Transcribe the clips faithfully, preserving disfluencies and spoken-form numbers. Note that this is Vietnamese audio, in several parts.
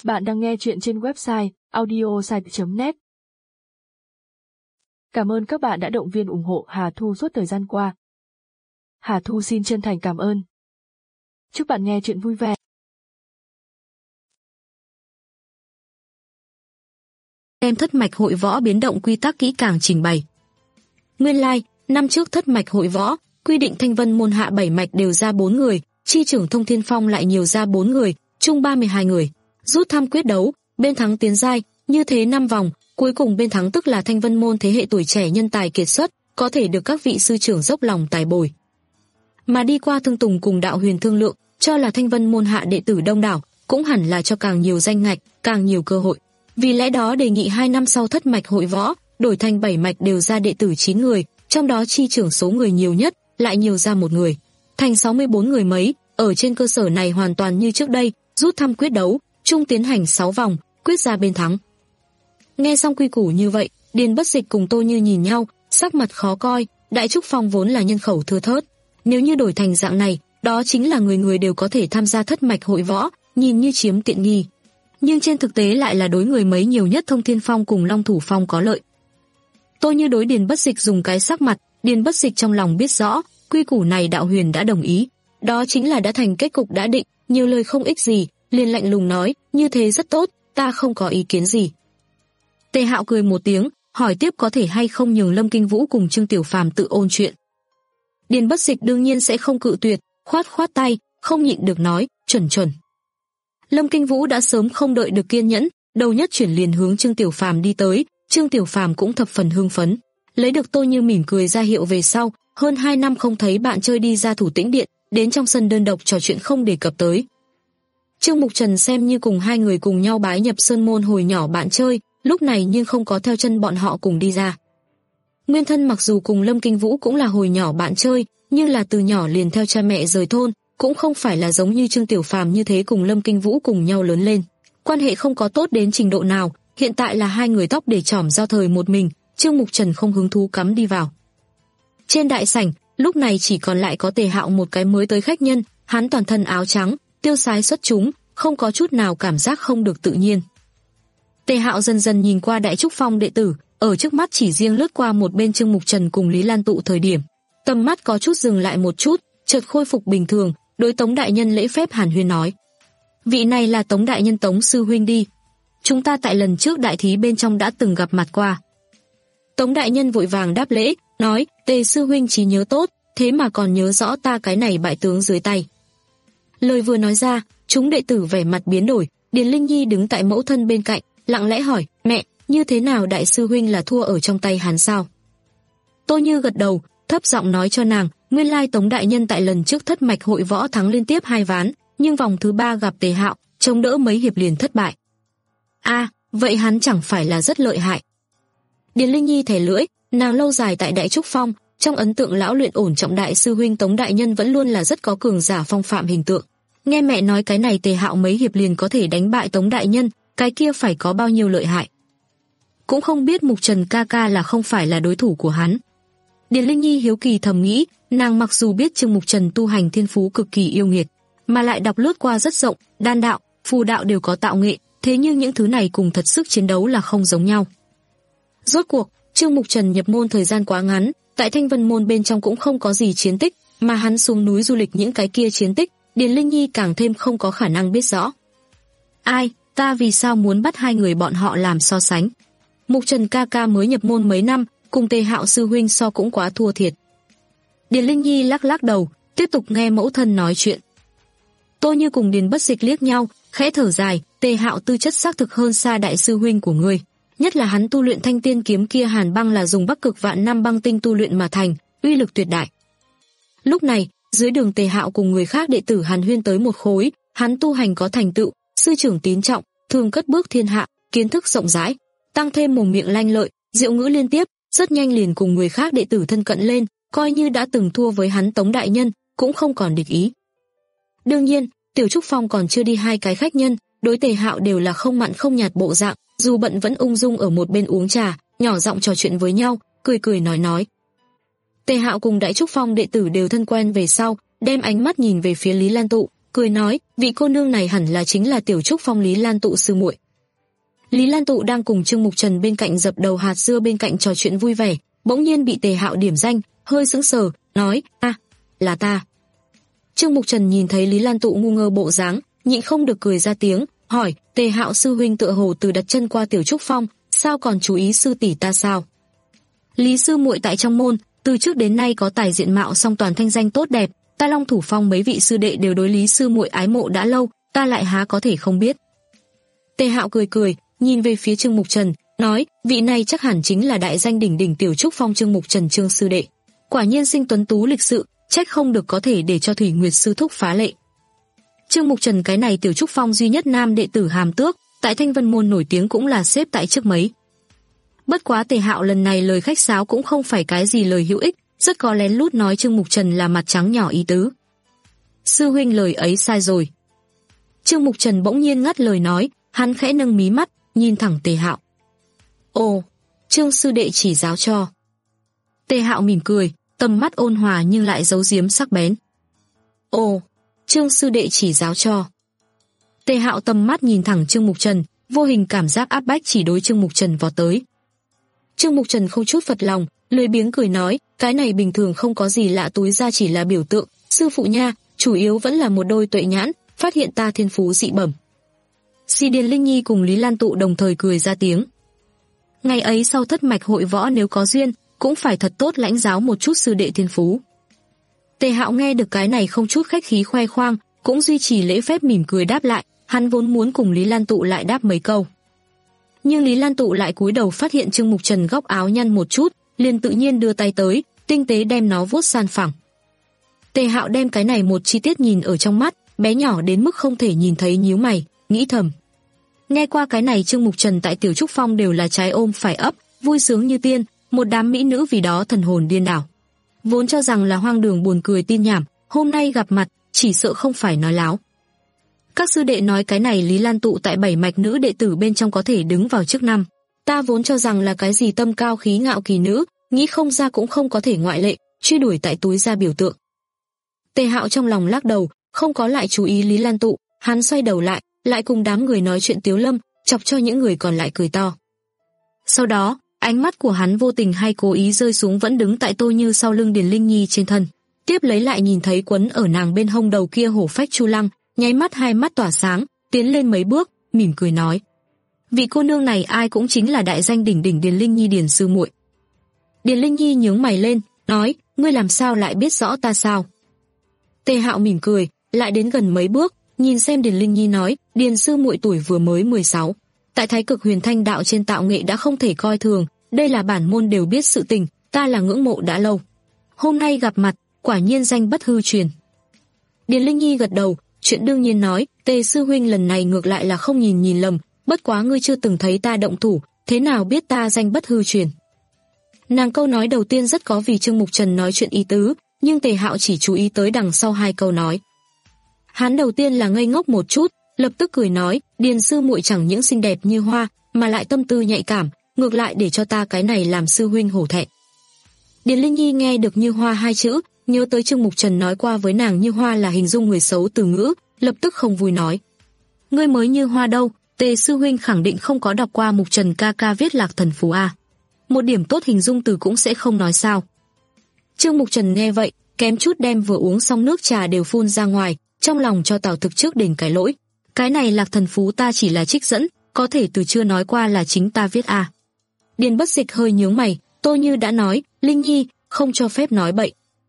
Bạn đang nghe chuyện trên website audiosite chấm net. Cảm ơn các bạn đã động viên ủng hộ Hà Thu suốt thời gian qua. Hà Thu xin chân thành cảm ơn. Chúc bạn nghe chuyện vui vẻ. Đem thất mạch hội võ biến động quy tắc kỹ càng trình bày. Nguyên lai, like, năm trước thất mạch hội võ, quy định thanh vân môn hạ bảy mạch đều ra bốn người, chi trưởng thông thiên phong lại nhiều ra bốn người, chung ba mươi hai người. Rút thăm quyết đấu, bên thắng tiến giai, như thế năm vòng, cuối cùng bên thắng tức là thanh vân môn thế hệ tuổi trẻ nhân tài kiệt xuất, có thể được các vị sư trưởng dốc lòng tài bồi. Mà đi qua Thương Tùng cùng Đạo Huyền thương lượng, cho là thanh vân môn hạ đệ tử đông đảo, cũng hẳn là cho càng nhiều danh ngạch, càng nhiều cơ hội. Vì lẽ đó đề nghị hai năm sau thất mạch hội võ, đổi thành bảy mạch đều ra đệ tử chín người, trong đó chi trưởng số người nhiều nhất, lại nhiều ra một người. Thành sáu mươi bốn người mấy, ở trên cơ sở này hoàn toàn như trước đây, rút thăm quyết đấu, chung tiến hành sáu vòng, quyết ra bên thắng. Nghe xong quy củ như vậy, Điền Bất Dịch cùng Tô Như nhìn nhau, sắc mặt khó coi, Đại Trúc Phong vốn là nhân khẩu thưa thớt. Nếu như đổi thành dạng này, đó chính là người người đều có thể tham gia thất mạch hội võ, nhìn như chiếm tiện nghi. Nhưng trên thực tế lại là đối người mấy nhiều nhất Thông Thiên Phong cùng Long Thủ Phong có lợi. Tô Như đối Điền Bất Dịch dùng cái sắc mặt, Điền Bất Dịch trong lòng biết rõ, quy củ này Đạo Huyền đã đồng ý. Đó chính là đã thành kết cục đã định, nhiều lời không ích gì, liền lạnh lùng nói, như thế rất tốt, ta không có ý kiến gì. Tề Hạo cười một tiếng, hỏi tiếp có thể hay không nhường Lâm Kinh Vũ cùng Trương Tiểu Phàm tự ôn chuyện. Điền Bất Dịch đương nhiên sẽ không cự tuyệt, khoát khoát tay, không nhịn được nói, chuẩn chuẩn. Lâm Kinh Vũ đã sớm không đợi được kiên nhẫn, đầu nhất chuyển liền hướng Trương Tiểu Phàm đi tới, Trương Tiểu Phàm cũng thập phần hưng phấn. Lấy được Tô Như mỉm cười ra hiệu về sau, hơn hai năm không thấy bạn chơi đi ra Thủ Tĩnh Điện, đến trong sân đơn độc trò chuyện không đề cập tới. Trương Mục Trần xem như cùng hai người cùng nhau bái nhập sơn môn hồi nhỏ bạn chơi, lúc này nhưng không có theo chân bọn họ cùng đi ra. Nguyên thân mặc dù cùng Lâm Kinh Vũ cũng là hồi nhỏ bạn chơi, nhưng là từ nhỏ liền theo cha mẹ rời thôn, cũng không phải là giống như Trương Tiểu Phàm như thế cùng Lâm Kinh Vũ cùng nhau lớn lên. Quan hệ không có tốt đến trình độ nào, hiện tại là hai người tóc để chỏm giao thời một mình, Trương Mục Trần không hứng thú cắm đi vào. Trên đại sảnh, lúc này chỉ còn lại có Tề Hạo một cái mới tới khách nhân, hắn toàn thân áo trắng, tiêu sái xuất chúng, không có chút nào cảm giác không được tự nhiên. Tề Hạo dần dần nhìn qua Đại Trúc Phong đệ tử, ở trước mắt chỉ riêng lướt qua một bên Trương Mục Trần cùng Lý Lan Tụ thời điểm, tầm mắt có chút dừng lại một chút, chợt khôi phục bình thường, đối Tống đại nhân lễ phép hàn huyên nói: "Vị này là Tống đại nhân Tống sư huynh đi. Chúng ta tại lần trước đại thí bên trong đã từng gặp mặt qua." Tống đại nhân vội vàng đáp lễ, nói: "Tề sư huynh trí nhớ tốt, thế mà còn nhớ rõ ta cái này bại tướng dưới tay." Lời vừa nói ra, chúng đệ tử vẻ mặt biến đổi, Điền Linh Nhi đứng tại mẫu thân bên cạnh, lặng lẽ hỏi: "Mẹ, như thế nào đại sư huynh là thua ở trong tay hắn sao?" Tô Như gật đầu, thấp giọng nói cho nàng, nguyên lai Tống đại nhân tại lần trước thất mạch hội võ thắng liên tiếp hai ván, nhưng vòng thứ ba gặp Tề Hạo, chống đỡ mấy hiệp liền thất bại. A, à, vậy hắn chẳng phải là rất lợi hại. Điền Linh Nhi thè lưỡi, nàng lâu dài tại Đại Trúc Phong, trong ấn tượng lão luyện ổn trọng đại sư huynh Tống đại nhân vẫn luôn là rất có cường giả phong phạm hình tượng. Nghe mẹ nói cái này Tề Hạo mấy hiệp liền có thể đánh bại Tống đại nhân, cái kia phải có bao nhiêu lợi hại. Cũng không biết Mục Trần ca ca là không phải là đối thủ của hắn. Điền Linh Nhi hiếu kỳ thầm nghĩ, nàng mặc dù biết Trương Mục Trần tu hành thiên phú cực kỳ yêu nghiệt, mà lại đọc lướt qua rất rộng, đan đạo, phù đạo đều có tạo nghệ, thế nhưng những thứ này cùng thật sức chiến đấu là không giống nhau. Rốt cuộc, Trương Mục Trần nhập môn thời gian quá ngắn, tại Thanh Vân môn bên trong cũng không có gì chiến tích, mà hắn xuống núi du lịch những cái kia chiến tích, Điền Linh Nhi càng thêm không có khả năng biết rõ. Ai, ta vì sao muốn bắt hai người bọn họ làm so sánh? Mục Trần ca ca mới nhập môn mấy năm, cùng Tề Hạo sư huynh so cũng quá thua thiệt. Điền Linh Nhi lắc lắc đầu, tiếp tục nghe mẫu thân nói chuyện. Tô Như cùng Điền Bất Dịch liếc nhau, khẽ thở dài, Tề Hạo tư chất xác thực hơn xa đại sư huynh của ngươi, nhất là hắn tu luyện thanh tiên kiếm kia hàn băng là dùng Bắc Cực Vạn Năm băng tinh tu luyện mà thành, uy lực tuyệt đại. Lúc này, dưới đường Tề Hạo cùng người khác đệ tử hàn huyên tới một khối, hắn tu hành có thành tựu, sư trưởng tín trọng, thường cất bước thiên hạ, kiến thức rộng rãi, tăng thêm mồm miệng lanh lợi, diệu ngữ liên tiếp, rất nhanh liền cùng người khác đệ tử thân cận lên, coi như đã từng thua với hắn Tống đại nhân, cũng không còn địch ý. Đương nhiên, Tiểu Trúc Phong còn chưa đi hai cái khách nhân, đối Tề Hạo đều là không mặn không nhạt bộ dạng, dù bận vẫn ung dung ở một bên uống trà, nhỏ giọng trò chuyện với nhau, cười cười nói nói. Tề Hạo cùng Đại Trúc Phong đệ tử đều thân quen về sau, đem ánh mắt nhìn về phía Lý Lan Tụ, cười nói, vị cô nương này hẳn là chính là Tiểu Trúc Phong Lý Lan Tụ sư muội. Lý Lan Tụ đang cùng Trương Mục Trần bên cạnh dập đầu hạt dưa bên cạnh trò chuyện vui vẻ, bỗng nhiên bị Tề Hạo điểm danh, hơi sững sờ, nói, a, là ta. Trương Mục Trần nhìn thấy Lý Lan Tụ ngu ngơ bộ dáng, nhịn không được cười ra tiếng, hỏi, Tề Hạo sư huynh tựa hồ từ đặt chân qua Tiểu Trúc Phong, sao còn chú ý sư tỷ ta sao? Lý sư muội tại trong môn, từ trước đến nay có tài diện mạo song toàn thanh danh tốt đẹp, ta Long Thủ Phong mấy vị sư đệ đều đối Lý sư muội ái mộ đã lâu, ta lại há có thể không biết. Tề Hạo cười cười, nhìn về phía Trương Mục Trần, nói, vị này chắc hẳn chính là đại danh đỉnh đỉnh Tiểu Trúc Phong Trương Mục Trần Trương sư đệ. Quả nhiên sinh tuấn tú lịch sự, trách không được có thể để cho Thủy Nguyệt sư thúc phá lệ. Trương Mục Trần cái này Tiểu Trúc Phong duy nhất nam đệ tử hàm tước, tại Thanh Vân môn nổi tiếng cũng là xếp tại trước mấy. Bất quá Tề Hạo lần này lời khách sáo cũng không phải cái gì lời hữu ích, rất có lén lút nói Trương Mục Trần là mặt trắng nhỏ ý tứ. Sư huynh lời ấy sai rồi. Trương Mục Trần bỗng nhiên ngắt lời nói, hắn khẽ nâng mí mắt, nhìn thẳng Tề Hạo. Ồ, Trương sư đệ chỉ giáo cho. Tề Hạo mỉm cười, tầm mắt ôn hòa nhưng lại giấu giếm sắc bén. Ồ, Trương sư đệ chỉ giáo cho. Tề Hạo tầm mắt nhìn thẳng Trương Mục Trần, vô hình cảm giác áp bách chỉ đối Trương Mục Trần vọt tới. Trương Mục Trần không chút phật lòng, lười biếng cười nói, cái này bình thường không có gì lạ, túi ra chỉ là biểu tượng, sư phụ nha, chủ yếu vẫn là một đôi tuệ nhãn, phát hiện ta thiên phú dị bẩm. Si Điền Linh Nhi cùng Lý Lan Tụ đồng thời cười ra tiếng. Ngày ấy sau thất mạch hội võ nếu có duyên, cũng phải thật tốt lãnh giáo một chút sư đệ thiên phú. Tề Hạo nghe được cái này không chút khách khí khoe khoang, cũng duy trì lễ phép mỉm cười đáp lại, hắn vốn muốn cùng Lý Lan Tụ lại đáp mấy câu. Nhưng Lý Lan Tụ lại cúi đầu phát hiện Trương Mục Trần góc áo nhăn một chút, liền tự nhiên đưa tay tới, tinh tế đem nó vuốt san phẳng. Tề Hạo đem cái này một chi tiết nhìn ở trong mắt, bé nhỏ đến mức không thể nhìn thấy, nhíu mày, nghĩ thầm. Nghe qua cái này Trương Mục Trần tại Tiểu Trúc Phong đều là trái ôm phải ấp, vui sướng như tiên, một đám mỹ nữ vì đó thần hồn điên đảo. Vốn cho rằng là hoang đường buồn cười tin nhảm, hôm nay gặp mặt, chỉ sợ không phải nói láo. Các sư đệ nói cái này Lý Lan Tụ tại bảy mạch nữ đệ tử bên trong có thể đứng vào trước năm. Ta vốn cho rằng là cái gì tâm cao khí ngạo kỳ nữ, nghĩ không ra cũng không có thể ngoại lệ, truy đuổi tại túi ra biểu tượng. Tề Hạo trong lòng lắc đầu, không có lại chú ý Lý Lan Tụ, hắn xoay đầu lại, lại cùng đám người nói chuyện tiếu lâm, chọc cho những người còn lại cười to. Sau đó, ánh mắt của hắn vô tình hay cố ý rơi xuống vẫn đứng tại Tô Như sau lưng Điền Linh Nhi trên thân, tiếp lấy lại nhìn thấy quấn ở nàng bên hông đầu kia hổ phách Chu Lăng, nháy mắt hai mắt tỏa sáng, tiến lên mấy bước, mỉm cười nói: "Vị cô nương này ai cũng chính là đại danh đỉnh đỉnh Điền Linh Nhi Điền sư muội." Điền Linh Nhi nhướng mày lên, nói: "Ngươi làm sao lại biết rõ ta sao?" Tề Hạo mỉm cười, lại đến gần mấy bước, nhìn xem Điền Linh Nhi nói: "Điền sư muội tuổi vừa mới mười sáu, tại Thái Cực Huyền Thanh đạo trên tạo nghệ đã không thể coi thường, đây là bản môn đều biết sự tình, ta là ngưỡng mộ đã lâu. Hôm nay gặp mặt, quả nhiên danh bất hư truyền." Điền Linh Nhi gật đầu, chuyện đương nhiên nói: "Tề sư huynh lần này ngược lại là không nhìn nhìn lầm, bất quá ngươi chưa từng thấy ta động thủ, thế nào biết ta danh bất hư truyền?" Nàng câu nói đầu tiên rất có vì Trương Mục Trần nói chuyện ý tứ, nhưng Tề Hạo chỉ chú ý tới đằng sau hai câu nói. Hắn đầu tiên là ngây ngốc một chút, lập tức cười nói: "Điền sư muội chẳng những xinh đẹp như hoa, mà lại tâm tư nhạy cảm, ngược lại để cho ta cái này làm sư huynh hổ thẹn." Điền Linh Nhi nghe được như hoa hai chữ, nhớ tới Trương Mục Trần nói qua với nàng như hoa là hình dung người xấu từ ngữ, lập tức không vui nói: "Ngươi mới như hoa đâu, Tề sư huynh khẳng định không có đọc qua Mục Trần ca ca viết Lạc Thần Phú a. Một điểm tốt hình dung từ cũng sẽ không nói sao?" Trương Mục Trần nghe vậy, kém chút đem vừa uống xong nước trà đều phun ra ngoài, trong lòng cho Tào Thực trước đền cái lỗi. Cái này Lạc Thần Phú ta chỉ là trích dẫn, có thể từ chưa nói qua là chính ta viết à. Điền Bất Dịch hơi nhướng mày, Tô Như đã nói, Linh Nhi, không cho phép nói bậy.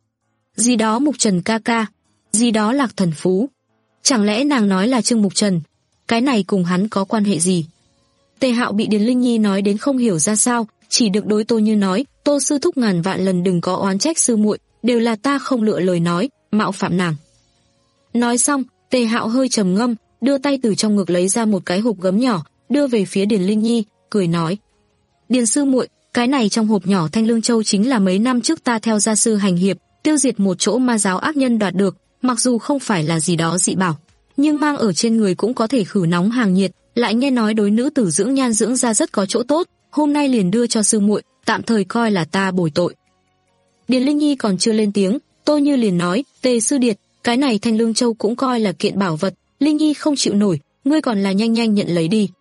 Gì đó Mục Trần ca ca, gì đó Lạc Thần Phú. Chẳng lẽ nàng nói là Trương Mục Trần? Cái này cùng hắn có quan hệ gì? Tề Hạo bị Điền Linh Nhi nói đến không hiểu ra sao, chỉ được đối Tô Như nói, Tô sư thúc ngàn vạn lần đừng có oán trách sư muội, đều là ta không lựa lời nói, mạo phạm nàng. Nói xong, Tề Hạo hơi trầm ngâm, đưa tay từ trong ngực lấy ra một cái hộp gấm nhỏ, đưa về phía Điền Linh Nhi, cười nói: "Điền sư muội, cái này trong hộp nhỏ Thanh Lương Châu chính là mấy năm trước ta theo gia sư hành hiệp, tiêu diệt một chỗ ma giáo ác nhân đoạt được, mặc dù không phải là gì đó dị bảo, nhưng mang ở trên người cũng có thể khử nóng hàng nhiệt, lại nghe nói đối nữ tử dưỡng nhan dưỡng da rất có chỗ tốt, hôm nay liền đưa cho sư muội, tạm thời coi là ta bồi tội." Điền Linh Nhi còn chưa lên tiếng, Tô Như liền nói: "Tề sư điệt, cái này Thanh Lương Châu cũng coi là kiện bảo vật, Linh Nhi không chịu nổi, ngươi còn là nhanh nhanh nhận lấy đi.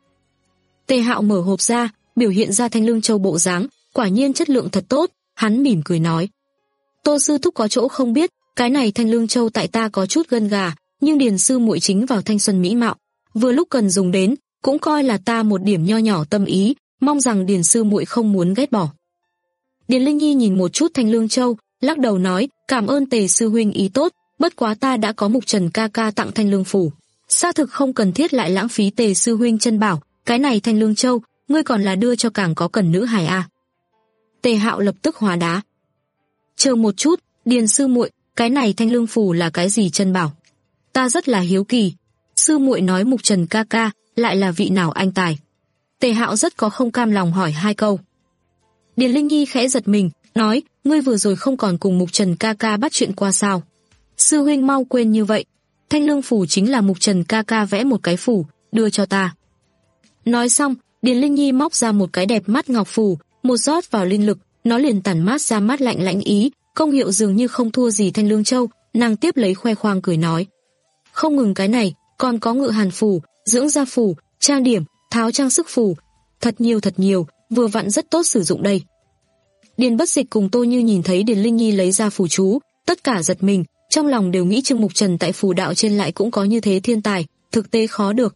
Tề Hạo mở hộp ra, biểu hiện ra Thanh Lương Châu bộ dáng, quả nhiên chất lượng thật tốt, hắn mỉm cười nói. Tô sư thúc có chỗ không biết, cái này Thanh Lương Châu tại ta có chút gân gà, nhưng Điền sư muội chính vào thanh xuân mỹ mạo, vừa lúc cần dùng đến, cũng coi là ta một điểm nho nhỏ tâm ý, mong rằng Điền sư muội không muốn ghét bỏ. Điền Linh Nhi nhìn một chút Thanh Lương Châu, lắc đầu nói, cảm ơn Tề sư huynh ý tốt, bất quá ta đã có Mục Trần ca ca tặng Thanh Lương phủ, xác thực không cần thiết lại lãng phí Tề sư huynh chân bảo, cái này Thanh Lương Châu, ngươi còn là đưa cho càng có cần nữ hài a. Tề Hạo lập tức hóa đá. Chờ một chút, Điền sư muội, cái này Thanh Lương phủ là cái gì chân bảo? Ta rất là hiếu kỳ. Sư muội nói Mục Trần ca ca, lại là vị nào anh tài? Tề Hạo rất có không cam lòng hỏi hai câu. Điền Linh Nhi khẽ giật mình, nói, ngươi vừa rồi không còn cùng Mục Trần ca ca bắt chuyện qua sao? Sư huynh mau quên như vậy. Thanh Lương phủ chính là Mục Trần ca ca vẽ một cái phủ, đưa cho ta. Nói xong, Điền Linh Nhi móc ra một cái đẹp mắt ngọc phù, một rót vào linh lực, nó liền tản mát ra mát lạnh lãnh ý, công hiệu dường như không thua gì Thanh Lương Châu, nàng tiếp lấy khoe khoang cười nói. Không ngừng cái này, còn có ngự hàn phù, dưỡng da phù, trang điểm, tháo trang sức phù, thật nhiều thật nhiều, vừa vặn rất tốt sử dụng đây. Điền Bất Dịch cùng Tô Như nhìn thấy Điền Linh Nhi lấy ra phù chú, tất cả giật mình, trong lòng đều nghĩ Trương Mục Trần tại phù đạo trên lại cũng có như thế thiên tài, thực tế khó được.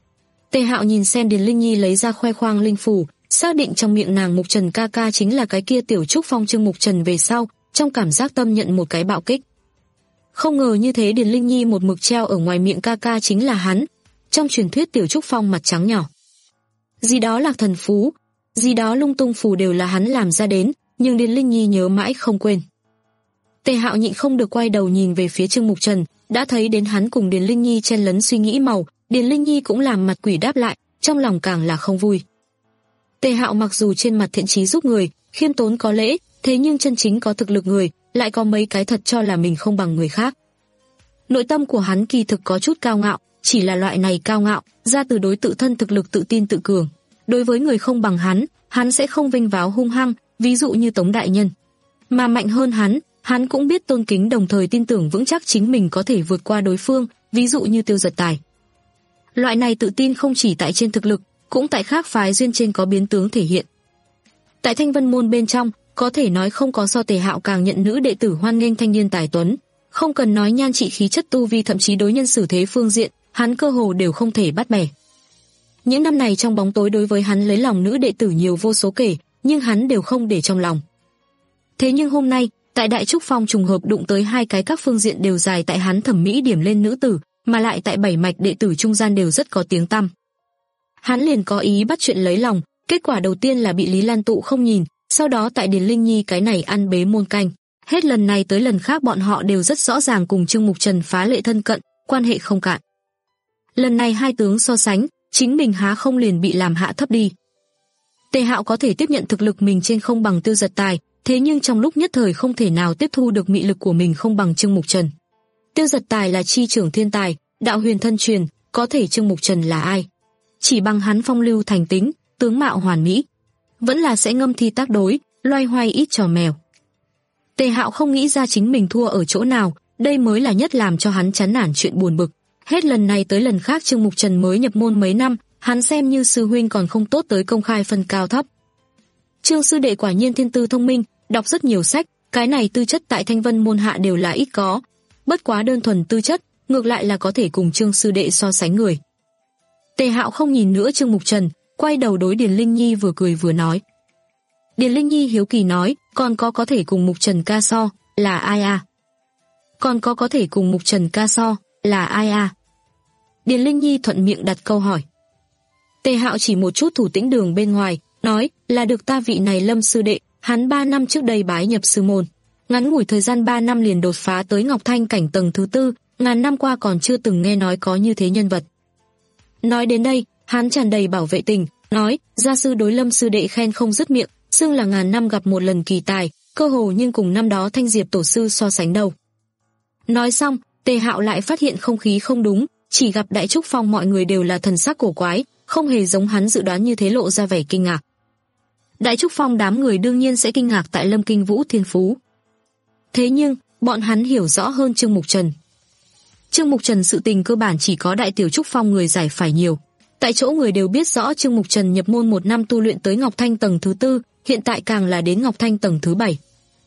Tề Hạo nhìn xem Điền Linh Nhi lấy ra khoe khoang linh phù, xác định trong miệng nàng Mục Trần ca ca chính là cái kia tiểu trúc phong Trương Mục Trần về sau, trong cảm giác tâm nhận một cái bạo kích. Không ngờ như thế Điền Linh Nhi một mực treo ở ngoài miệng ca ca chính là hắn, trong truyền thuyết tiểu trúc phong mặt trắng nhỏ. Gì đó Lạc Thần phú, gì đó lung tung phù đều là hắn làm ra đến, nhưng Điền Linh Nhi nhớ mãi không quên. Tề Hạo nhịn không được quay đầu nhìn về phía Trương Mục Trần, đã thấy đến hắn cùng Điền Linh Nhi chen lấn suy nghĩ màu, Điền Linh Nhi cũng làm mặt quỷ đáp lại, trong lòng càng là không vui. Tề Hạo mặc dù trên mặt thiện chí giúp người, khiêm tốn có lễ, thế nhưng chân chính có thực lực người, lại có mấy cái thật cho là mình không bằng người khác. Nội tâm của hắn kỳ thực có chút cao ngạo, chỉ là loại này cao ngạo, ra từ đối tự thân thực lực tự tin tự cường. Đối với người không bằng hắn, hắn sẽ không vinh váo hung hăng, ví dụ như Tống đại nhân. Mà mạnh hơn hắn, hắn cũng biết tôn kính đồng thời tin tưởng vững chắc chính mình có thể vượt qua đối phương, ví dụ như Tiêu Giật Tài. Loại này tự tin không chỉ tại trên thực lực, cũng tại khác phái duyên trên có biến tướng thể hiện. Tại Thanh Vân môn bên trong, có thể nói không có so Tề Hạo càng nhận nữ đệ tử hoan nghênh thanh niên tài tuấn, không cần nói nhan trị khí chất tu vi, thậm chí đối nhân xử thế phương diện, hắn cơ hồ đều không thể bắt bẻ. Những năm này trong bóng tối đối với hắn lấy lòng nữ đệ tử nhiều vô số kể, nhưng hắn đều không để trong lòng. Thế nhưng hôm nay, tại Đại Trúc Phong trùng hợp đụng tới hai cái các phương diện đều dài tại hắn thẩm mỹ điểm lên nữ tử, mà lại tại bảy mạch đệ tử trung gian đều rất có tiếng tăm. Hắn liền có ý bắt chuyện lấy lòng, kết quả đầu tiên là bị Lý Lan Tụ không nhìn, sau đó tại Điền Linh Nhi cái này ăn bế môn canh. Hết lần này tới lần khác bọn họ đều rất rõ ràng cùng Trương Mục Trần phá lệ thân cận, quan hệ không cạn. Lần này hai tướng so sánh, chính mình há không liền bị làm hạ thấp đi. Tề Hạo có thể tiếp nhận thực lực mình trên không bằng Tiêu Giật Tài, thế nhưng trong lúc nhất thời không thể nào tiếp thu được mị lực của mình không bằng Trương Mục Trần. Tiêu Giật Tài là chi trưởng thiên tài, đạo huyền thân truyền, có thể Trương Mục Trần là ai? Chỉ bằng hắn phong lưu thành tính, tướng mạo hoàn mỹ, vẫn là sẽ ngâm thi tác đối, loay hoay ít trò mèo. Tề Hạo không nghĩ ra chính mình thua ở chỗ nào, đây mới là nhất làm cho hắn chán nản chuyện buồn bực. Hết lần này tới lần khác Trương Mục Trần mới nhập môn mấy năm, hắn xem như sư huynh còn không tốt tới công khai phân cao thấp. Trương sư đệ quả nhiên thiên tư thông minh, đọc rất nhiều sách, cái này tư chất tại Thanh Vân môn hạ đều là ít có. Bất quá đơn thuần tư chất, ngược lại là có thể cùng Trương sư đệ so sánh người. Tề Hạo không nhìn nữa Trương Mục Trần, quay đầu đối Điền Linh Nhi vừa cười vừa nói. Điền Linh Nhi hiếu kỳ nói, còn có có thể cùng Mục Trần ca so, là ai à? Còn có có thể cùng Mục Trần ca so, là ai à? Điền Linh Nhi thuận miệng đặt câu hỏi. Tề Hạo chỉ một chút thủ tĩnh đường bên ngoài, nói, là được ta vị này Lâm sư đệ, hắn ba năm trước đây bái nhập sư môn. Ngắn ngủi thời gian ba năm liền đột phá tới Ngọc Thanh cảnh tầng thứ tư, ngàn năm qua còn chưa từng nghe nói có như thế nhân vật. Nói đến đây, hắn tràn đầy bảo vệ tình, nói, gia sư đối Lâm sư đệ khen không dứt miệng, xưng là ngàn năm gặp một lần kỳ tài, cơ hồ nhưng cùng năm đó Thanh Diệp tổ sư so sánh đâu. Nói xong, Tề Hạo lại phát hiện không khí không đúng, chỉ gặp Đại Trúc Phong mọi người đều là thần sắc cổ quái, không hề giống hắn dự đoán như thế, lộ ra vẻ kinh ngạc. Đại Trúc Phong đám người đương nhiên sẽ kinh ngạc tại Lâm Kinh Vũ thiên phú. Thế nhưng, bọn hắn hiểu rõ hơn Trương Mục Trần. Trương Mục Trần sự tình cơ bản chỉ có Đại Tiểu Trúc Phong người giải phải nhiều. Tại chỗ người đều biết rõ Trương Mục Trần nhập môn một năm tu luyện tới Ngọc Thanh tầng thứ tư, hiện tại càng là đến Ngọc Thanh tầng thứ bảy.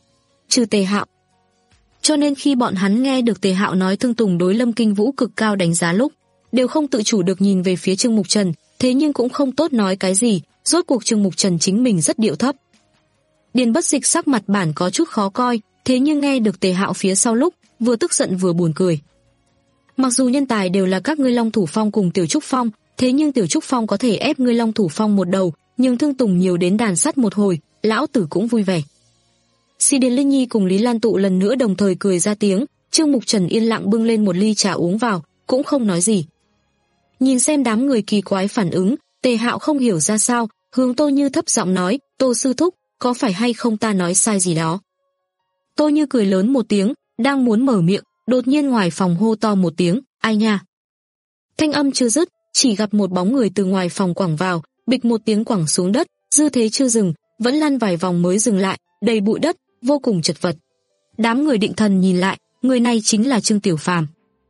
Trừ Tề Hạo. Cho nên khi bọn hắn nghe được Tề Hạo nói Thương Tùng đối Lâm Kinh Vũ cực cao đánh giá lúc, đều không tự chủ được nhìn về phía Trương Mục Trần, thế nhưng cũng không tốt nói cái gì, rốt cuộc Trương Mục Trần chính mình rất điệu thấp. Điền Bất Dịch sắc mặt bản có chút khó coi, thế nhưng nghe được Tề Hạo phía sau lúc, vừa tức giận vừa buồn cười. Mặc dù nhân tài đều là các ngươi Long Thủ Phong cùng Tiểu Trúc Phong, thế nhưng Tiểu Trúc Phong có thể ép ngươi Long Thủ Phong một đầu, nhưng Thương Tùng nhiều đến đàn sắt một hồi, lão tử cũng vui vẻ. Si Điền Linh Nhi cùng Lý Lan Tụ lần nữa đồng thời cười ra tiếng, Trương Mục Trần yên lặng bưng lên một ly trà uống vào, cũng không nói gì. Nhìn xem đám người kỳ quái phản ứng, Tề Hạo không hiểu ra sao, hướng Tô Như thấp giọng nói, Tô sư thúc, có phải hay không ta nói sai gì đó? Tô Như cười lớn một tiếng, đang muốn mở miệng, đột nhiên ngoài phòng hô to một tiếng, ai nha? Thanh âm chưa dứt, chỉ gặp một bóng người từ ngoài phòng quẳng vào, bịch một tiếng quẳng xuống đất, dư thế chưa dừng, vẫn lăn vài vòng mới dừng lại, đầy bụi đất, vô cùng chật vật. Đám người định thần nhìn lại, người này chính là Trương Tiểu Phàm.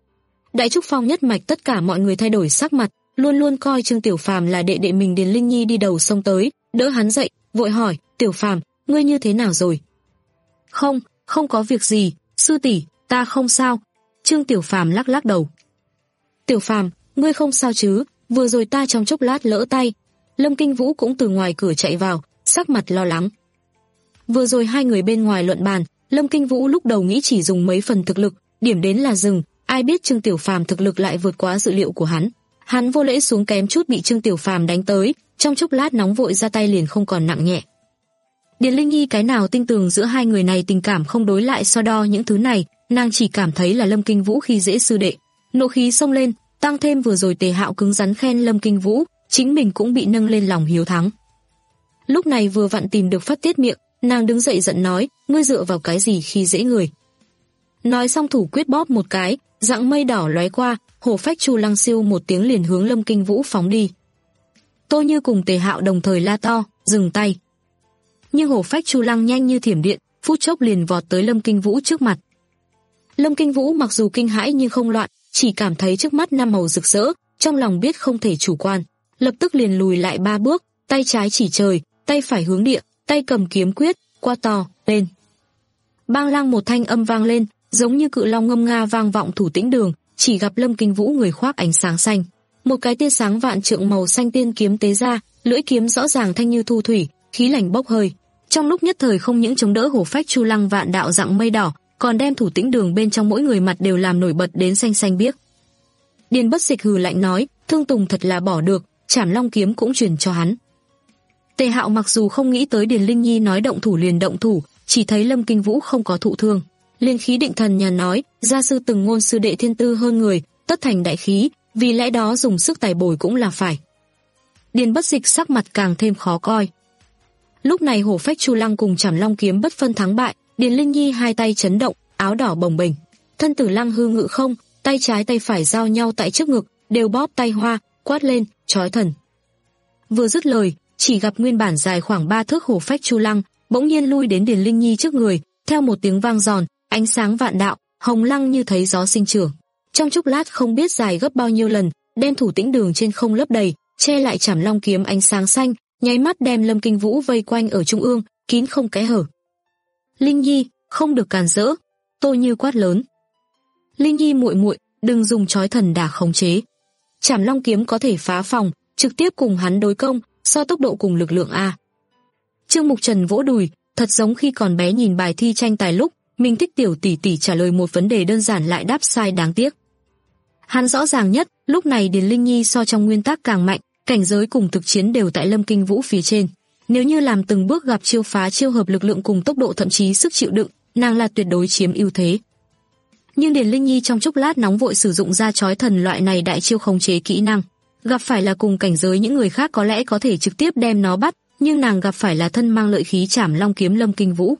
Đại Trúc Phong nhất mạch tất cả mọi người thay đổi sắc mặt, luôn luôn coi Trương Tiểu Phàm là đệ đệ mình. Điền Linh Nhi đi đầu xông tới, đỡ hắn dậy, vội hỏi, Tiểu Phàm, ngươi như thế nào rồi? Không, không có việc gì, sư tỷ, ta không sao. Trương Tiểu Phàm lắc lắc đầu. Tiểu Phàm, ngươi không sao chứ? Vừa rồi ta trong chốc lát lỡ tay. Lâm Kinh Vũ cũng từ ngoài cửa chạy vào, sắc mặt lo lắng. Vừa rồi hai người bên ngoài luận bàn, Lâm Kinh Vũ lúc đầu nghĩ chỉ dùng mấy phần thực lực, điểm đến là dừng, ai biết Trương Tiểu Phàm thực lực lại vượt quá dự liệu của hắn. Hắn vô lễ xuống kém chút bị Trương Tiểu Phàm đánh tới, trong chốc lát nóng vội ra tay liền không còn nặng nhẹ. Điền Linh Nhi cái nào tin tưởng giữa hai người này tình cảm không đối lại so đo những thứ này, nàng chỉ cảm thấy là Lâm Kinh Vũ khi dễ sư đệ, nộ khí xông lên, tăng thêm vừa rồi Tề Hạo cứng rắn khen Lâm Kinh Vũ, chính mình cũng bị nâng lên lòng hiếu thắng. Lúc này vừa vặn tìm được phát tiết miệng, nàng đứng dậy giận nói, ngươi dựa vào cái gì khi dễ người? Nói xong thủ quyết bóp một cái, dạng mây đỏ lóe qua, hổ phách chu lăng siêu một tiếng liền hướng Lâm Kinh Vũ phóng đi. Tô Như cùng Tề Hạo đồng thời la to, dừng tay. Nhưng hổ phách chu lăng nhanh như thiểm điện, phút chốc liền vọt tới Lâm Kinh Vũ trước mặt. Lâm Kinh Vũ mặc dù kinh hãi nhưng không loạn, chỉ cảm thấy trước mắt năm màu rực rỡ, trong lòng biết không thể chủ quan, lập tức liền lùi lại ba bước, tay trái chỉ trời, tay phải hướng địa, tay cầm kiếm quyết, qua to, lên. Bang lang một thanh âm vang lên, giống như cự long ngâm nga vang vọng thủ tĩnh đường, chỉ gặp Lâm Kinh Vũ người khoác ánh sáng xanh, một cái tia sáng vạn trượng màu xanh tiên kiếm tế ra, lưỡi kiếm rõ ràng thanh như thu thủy, khí lạnh bốc hơi. Trong lúc nhất thời không những chống đỡ hổ phách chu lăng vạn đạo dạng mây đỏ, còn đem thủ tĩnh đường bên trong mỗi người mặt đều làm nổi bật đến xanh xanh biếc. Điền Bất Dịch hừ lạnh nói, Thương Tùng thật là bỏ được, Trảm Long kiếm cũng truyền cho hắn. Tề Hạo mặc dù không nghĩ tới Điền Linh Nhi nói động thủ liền động thủ, chỉ thấy Lâm Kinh Vũ không có thụ thương, liền khí định thần nhàn nói, gia sư từng ngôn sư đệ thiên tư hơn người, tất thành đại khí, vì lẽ đó dùng sức tài bồi cũng là phải. Điền Bất Dịch sắc mặt càng thêm khó coi. Lúc này hổ phách chu lăng cùng Trảm Long kiếm bất phân thắng bại, Điền Linh Nhi hai tay chấn động, áo đỏ bồng bềnh, thân tử lăng hư ngự không, tay trái tay phải giao nhau tại trước ngực, đều bóp tay hoa, quát lên, chói thần. Vừa dứt lời, chỉ gặp nguyên bản dài khoảng ba thước hổ phách chu lăng bỗng nhiên lui đến Điền Linh Nhi trước người, theo một tiếng vang giòn, ánh sáng vạn đạo, hồng lăng như thấy gió sinh trưởng. Trong chốc lát không biết dài gấp bao nhiêu lần, đem thủ tĩnh đường trên không lấp đầy, che lại Trảm Long kiếm ánh sáng xanh, nháy mắt đem Lâm Kinh Vũ vây quanh ở trung ương, kín không kẽ hở. Linh Nhi, không được càn rỡ, Tô Như quát lớn. Linh Nhi muội muội, đừng dùng chói thần đả khống chế. Trảm Long kiếm có thể phá phòng, trực tiếp cùng hắn đối công, so tốc độ cùng lực lượng a. Trương Mục Trần vỗ đùi, thật giống khi còn bé nhìn bài thi tranh tài lúc, mình thích tiểu tỷ tỷ trả lời một vấn đề đơn giản lại đáp sai đáng tiếc. Hắn rõ ràng nhất, lúc này Điền Linh Nhi so trong nguyên tắc càng mạnh, cảnh giới cùng thực chiến đều tại Lâm Kinh Vũ phía trên. Nếu như làm từng bước gặp chiêu phá chiêu hợp lực lượng cùng tốc độ thậm chí sức chịu đựng, nàng là tuyệt đối chiếm ưu thế. Nhưng Điền Linh Nhi trong chốc lát nóng vội sử dụng ra chói thần loại này đại chiêu khống chế kỹ năng, gặp phải là cùng cảnh giới những người khác có lẽ có thể trực tiếp đem nó bắt, nhưng nàng gặp phải là thân mang lợi khí Trảm Long kiếm Lâm Kinh Vũ.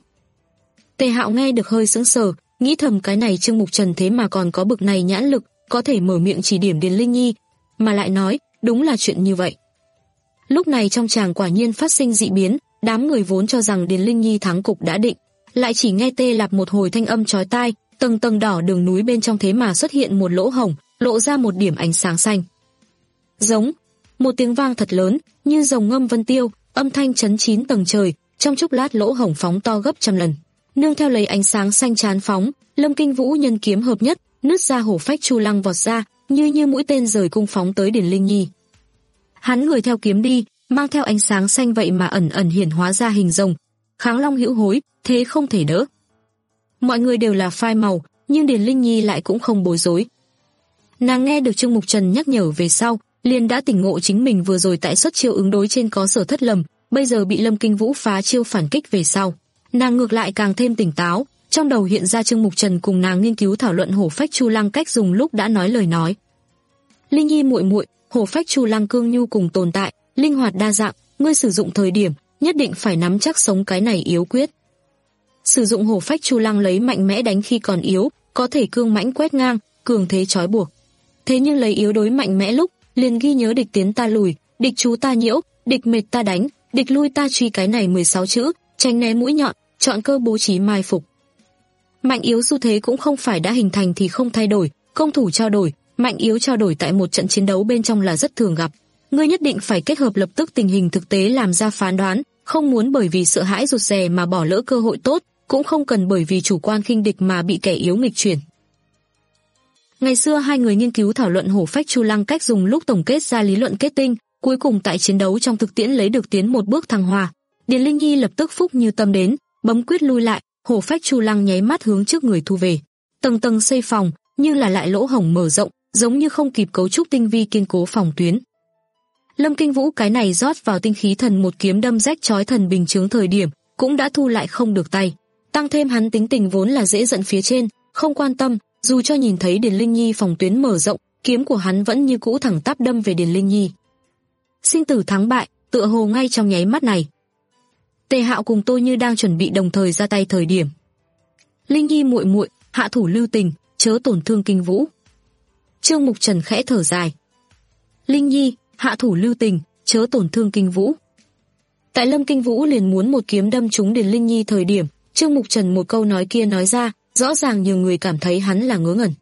Tề Hạo nghe được hơi sững sờ, nghĩ thầm cái này Trương Mục Trần thế mà còn có bực này nhãn lực, có thể mở miệng chỉ điểm Điền Linh Nhi, mà lại nói, đúng là chuyện như vậy. Lúc này trong tràng quả nhiên phát sinh dị biến, đám người vốn cho rằng Điền Linh Nhi thắng cục đã định, lại chỉ nghe tê lạp một hồi thanh âm chói tai, Tầng tầng đỏ đường núi bên trong thế mà xuất hiện một lỗ hổng, lộ ra một điểm ánh sáng xanh. Giống, một tiếng vang thật lớn, như rồng ngâm vân tiêu, âm thanh chấn chín tầng trời, trong chốc lát lỗ hổng phóng to gấp trăm lần. Nương theo lấy ánh sáng xanh chán phóng, Lâm Kinh Vũ nhân kiếm hợp nhất, nứt ra hổ phách chu lăng vọt ra, như như mũi tên rời cung phóng tới Điền Linh Nhi. Hắn người theo kiếm đi, mang theo ánh sáng xanh vậy mà ẩn ẩn hiển hóa ra hình rồng, kháng long hữu hối, thế không thể đỡ. Mọi người đều là phai màu, nhưng Điền Linh Nhi lại cũng không bối rối. Nàng nghe được Trương Mục Trần nhắc nhở về sau, liền đã tỉnh ngộ chính mình vừa rồi tại xuất chiêu ứng đối trên có sở thất lầm, bây giờ bị Lâm Kinh Vũ phá chiêu phản kích về sau, nàng ngược lại càng thêm tỉnh táo, trong đầu hiện ra Trương Mục Trần cùng nàng nghiên cứu thảo luận hổ phách chu lăng cách dùng lúc đã nói lời nói. Linh Nhi muội muội, hổ phách chu lăng cương nhu cùng tồn tại, linh hoạt đa dạng, ngươi sử dụng thời điểm nhất định phải nắm chắc sống cái này yếu quyết. Sử dụng hổ phách chu lăng lấy mạnh mẽ đánh khi còn yếu, có thể cương mãnh quét ngang, cường thế trói buộc. Thế nhưng lấy yếu đối mạnh mẽ lúc, liền ghi nhớ địch tiến ta lùi, địch chú ta nhiễu, địch mệt ta đánh, địch lui ta truy cái này mười sáu chữ, tránh né mũi nhọn, chọn cơ bố trí mai phục. Mạnh yếu xu thế cũng không phải đã hình thành thì không thay đổi, công thủ trao đổi, mạnh yếu trao đổi tại một trận chiến đấu bên trong là rất thường gặp. Ngươi nhất định phải kết hợp lập tức tình hình thực tế làm ra phán đoán, không muốn bởi vì sợ hãi rụt rè mà bỏ lỡ cơ hội tốt, cũng không cần bởi vì chủ quan khinh địch mà bị kẻ yếu nghịch chuyển. Ngày xưa hai người nghiên cứu thảo luận hổ phách chu lăng cách dùng lúc tổng kết ra lý luận kết tinh, cuối cùng tại chiến đấu trong thực tiễn lấy được tiến một bước thăng hoa. Điền Linh Nhi lập tức phúc như tâm đến, bấm quyết lui lại, hổ phách chu lăng nháy mắt hướng trước người thu về. Tầng tầng xây phòng, nhưng là lại lỗ hổng mở rộng, giống như không kịp cấu trúc tinh vi kiên cố phòng tuyến. Lâm Kinh Vũ cái này rót vào tinh khí thần một kiếm đâm rách chói thần bình chướng thời điểm, cũng đã thu lại không được tay. Tăng thêm hắn tính tình vốn là dễ giận phía trên, không quan tâm, dù cho nhìn thấy Điền Linh Nhi phòng tuyến mở rộng, kiếm của hắn vẫn như cũ thẳng tắp đâm về Điền Linh Nhi. Sinh tử thắng bại, tựa hồ ngay trong nháy mắt này. Tề Hạo cùng Tô Như đang chuẩn bị đồng thời ra tay thời điểm. Linh Nhi muội muội, hạ thủ lưu tình, chớ tổn thương Kinh Vũ. Trương Mục Trần khẽ thở dài. Linh Nhi, hạ thủ lưu tình, chớ tổn thương Kinh Vũ. Tại Lâm Kinh Vũ liền muốn một kiếm đâm trúng Điền Linh Nhi thời điểm, Trương Mục Trần một câu nói kia nói ra, rõ ràng nhiều người cảm thấy hắn là ngớ ngẩn.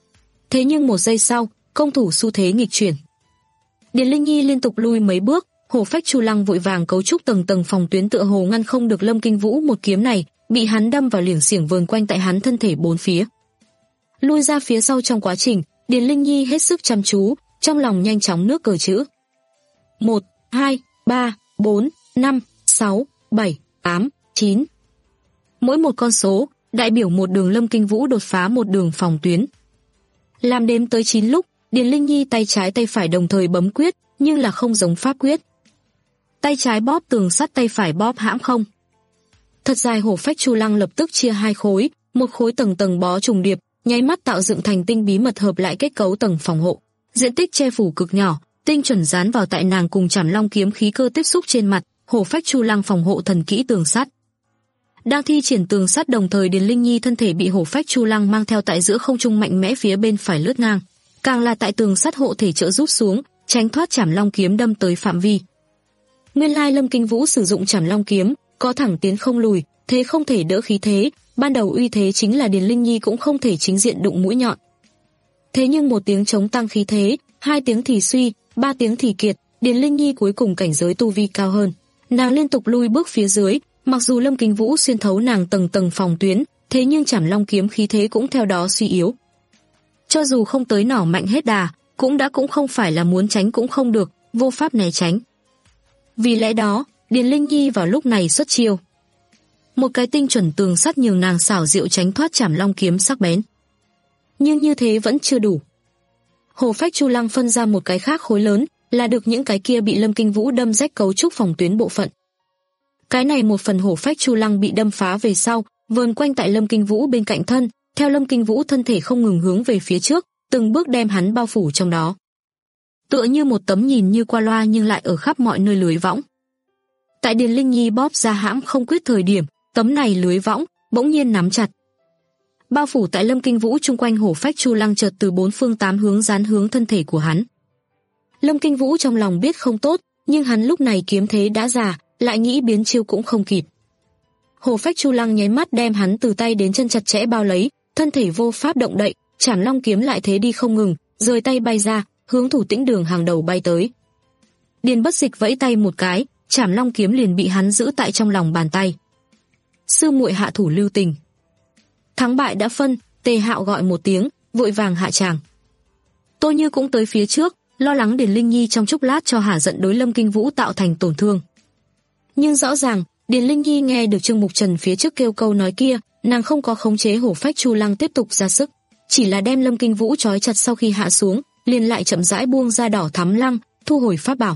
Thế nhưng một giây sau, công thủ xu thế nghịch chuyển. Điền Linh Nhi liên tục lui mấy bước, hổ phách chu lăng vội vàng cấu trúc tầng tầng phòng tuyến tựa hồ ngăn không được Lâm Kinh Vũ một kiếm này, bị hắn đâm vào liềng xiềng vờn quanh tại hắn thân thể bốn phía. Lui ra phía sau trong quá trình, Điền Linh Nhi hết sức chăm chú, trong lòng nhanh chóng nước cờ chữ. một, hai, ba, bốn, năm, sáu, bảy, tám, chín. Mỗi một con số đại biểu một đường Lâm Kinh Vũ đột phá một đường phòng tuyến. Làm đếm tới chín lúc, Điền Linh Nhi tay trái tay phải đồng thời bấm quyết, nhưng là không giống pháp quyết. Tay trái bóp tường sắt, tay phải bóp hãm không. Thật dài hổ phách chu lăng lập tức chia hai khối, một khối tầng tầng bó trùng điệp, nháy mắt tạo dựng thành tinh bí mật hợp lại kết cấu tầng phòng hộ. Diện tích che phủ cực nhỏ, tinh chuẩn dán vào tại nàng cùng Trảm Long kiếm khí cơ tiếp xúc trên mặt, hổ phách chu lăng phòng hộ thần kỹ tường sắt. Đang thi triển tường sắt đồng thời, Điền Linh Nhi thân thể bị hổ phách chu lăng mang theo tại giữa không trung mạnh mẽ phía bên phải lướt ngang, càng là tại tường sắt hộ thể trợ rút xuống, tránh thoát Trảm Long kiếm đâm tới phạm vi. Nguyên lai Lâm Kinh Vũ sử dụng Trảm Long kiếm, có thẳng tiến không lùi, thế không thể đỡ khí thế, ban đầu uy thế chính là Điền Linh Nhi cũng không thể chính diện đụng mũi nhọn. Thế nhưng một tiếng chống tăng khí thế, hai tiếng thì suy, ba tiếng thì kiệt, Điền Linh Nhi cuối cùng cảnh giới tu vi cao hơn. Nàng liên tục lui bước phía dưới, mặc dù Lâm Kinh Vũ xuyên thấu nàng tầng tầng phòng tuyến, thế nhưng Trảm Long kiếm khí thế cũng theo đó suy yếu. Cho dù không tới nỏ mạnh hết đà, cũng đã cũng không phải là muốn tránh cũng không được, vô pháp né tránh. Vì lẽ đó, Điền Linh Nhi vào lúc này xuất chiêu. Một cái tinh chuẩn tường sắt nhường nàng xảo diệu tránh thoát Trảm Long kiếm sắc bén. Nhưng như thế vẫn chưa đủ. Hổ phách chu lăng phân ra một cái khác khối lớn, là được những cái kia bị Lâm Kinh Vũ đâm rách cấu trúc phòng tuyến bộ phận. Cái này một phần hổ phách chu lăng bị đâm phá về sau, vờn quanh tại Lâm Kinh Vũ bên cạnh thân, theo Lâm Kinh Vũ thân thể không ngừng hướng về phía trước, từng bước đem hắn bao phủ trong đó. Tựa như một tấm nhìn như qua loa nhưng lại ở khắp mọi nơi lưới võng. Tại Điền Linh Nhi bóp ra hãm không quyết thời điểm, tấm này lưới võng bỗng nhiên nắm chặt. Bao phủ tại Lâm Kinh Vũ chung quanh hổ phách chu lăng chợt từ bốn phương tám hướng dán hướng thân thể của hắn. Lâm Kinh Vũ trong lòng biết không tốt, nhưng hắn lúc này kiếm thế đã già, lại nghĩ biến chiêu cũng không kịp. Hổ phách chu lăng nháy mắt đem hắn từ tay đến chân chặt chẽ bao lấy, thân thể vô pháp động đậy, Trảm Long kiếm lại thế đi không ngừng, rời tay bay ra, hướng Thủ Tĩnh Đường hàng đầu bay tới. Điền Bất Dịch vẫy tay một cái, Trảm Long kiếm liền bị hắn giữ tại trong lòng bàn tay. Sư muội hạ thủ lưu tình. Thắng bại đã phân, Tề Hạo gọi một tiếng, vội vàng hạ tràng. Tô Như cũng tới phía trước, lo lắng Điền Linh Nhi trong chốc lát cho hả giận đối Lâm Kinh Vũ tạo thành tổn thương. Nhưng rõ ràng, Điền Linh Nhi nghe được Trương Mục Trần phía trước kêu câu nói kia, nàng không có khống chế hổ phách Chu Lăng tiếp tục ra sức, chỉ là đem Lâm Kinh Vũ trói chặt sau khi hạ xuống, liền lại chậm rãi buông ra đỏ thắm lăng, thu hồi pháp bảo.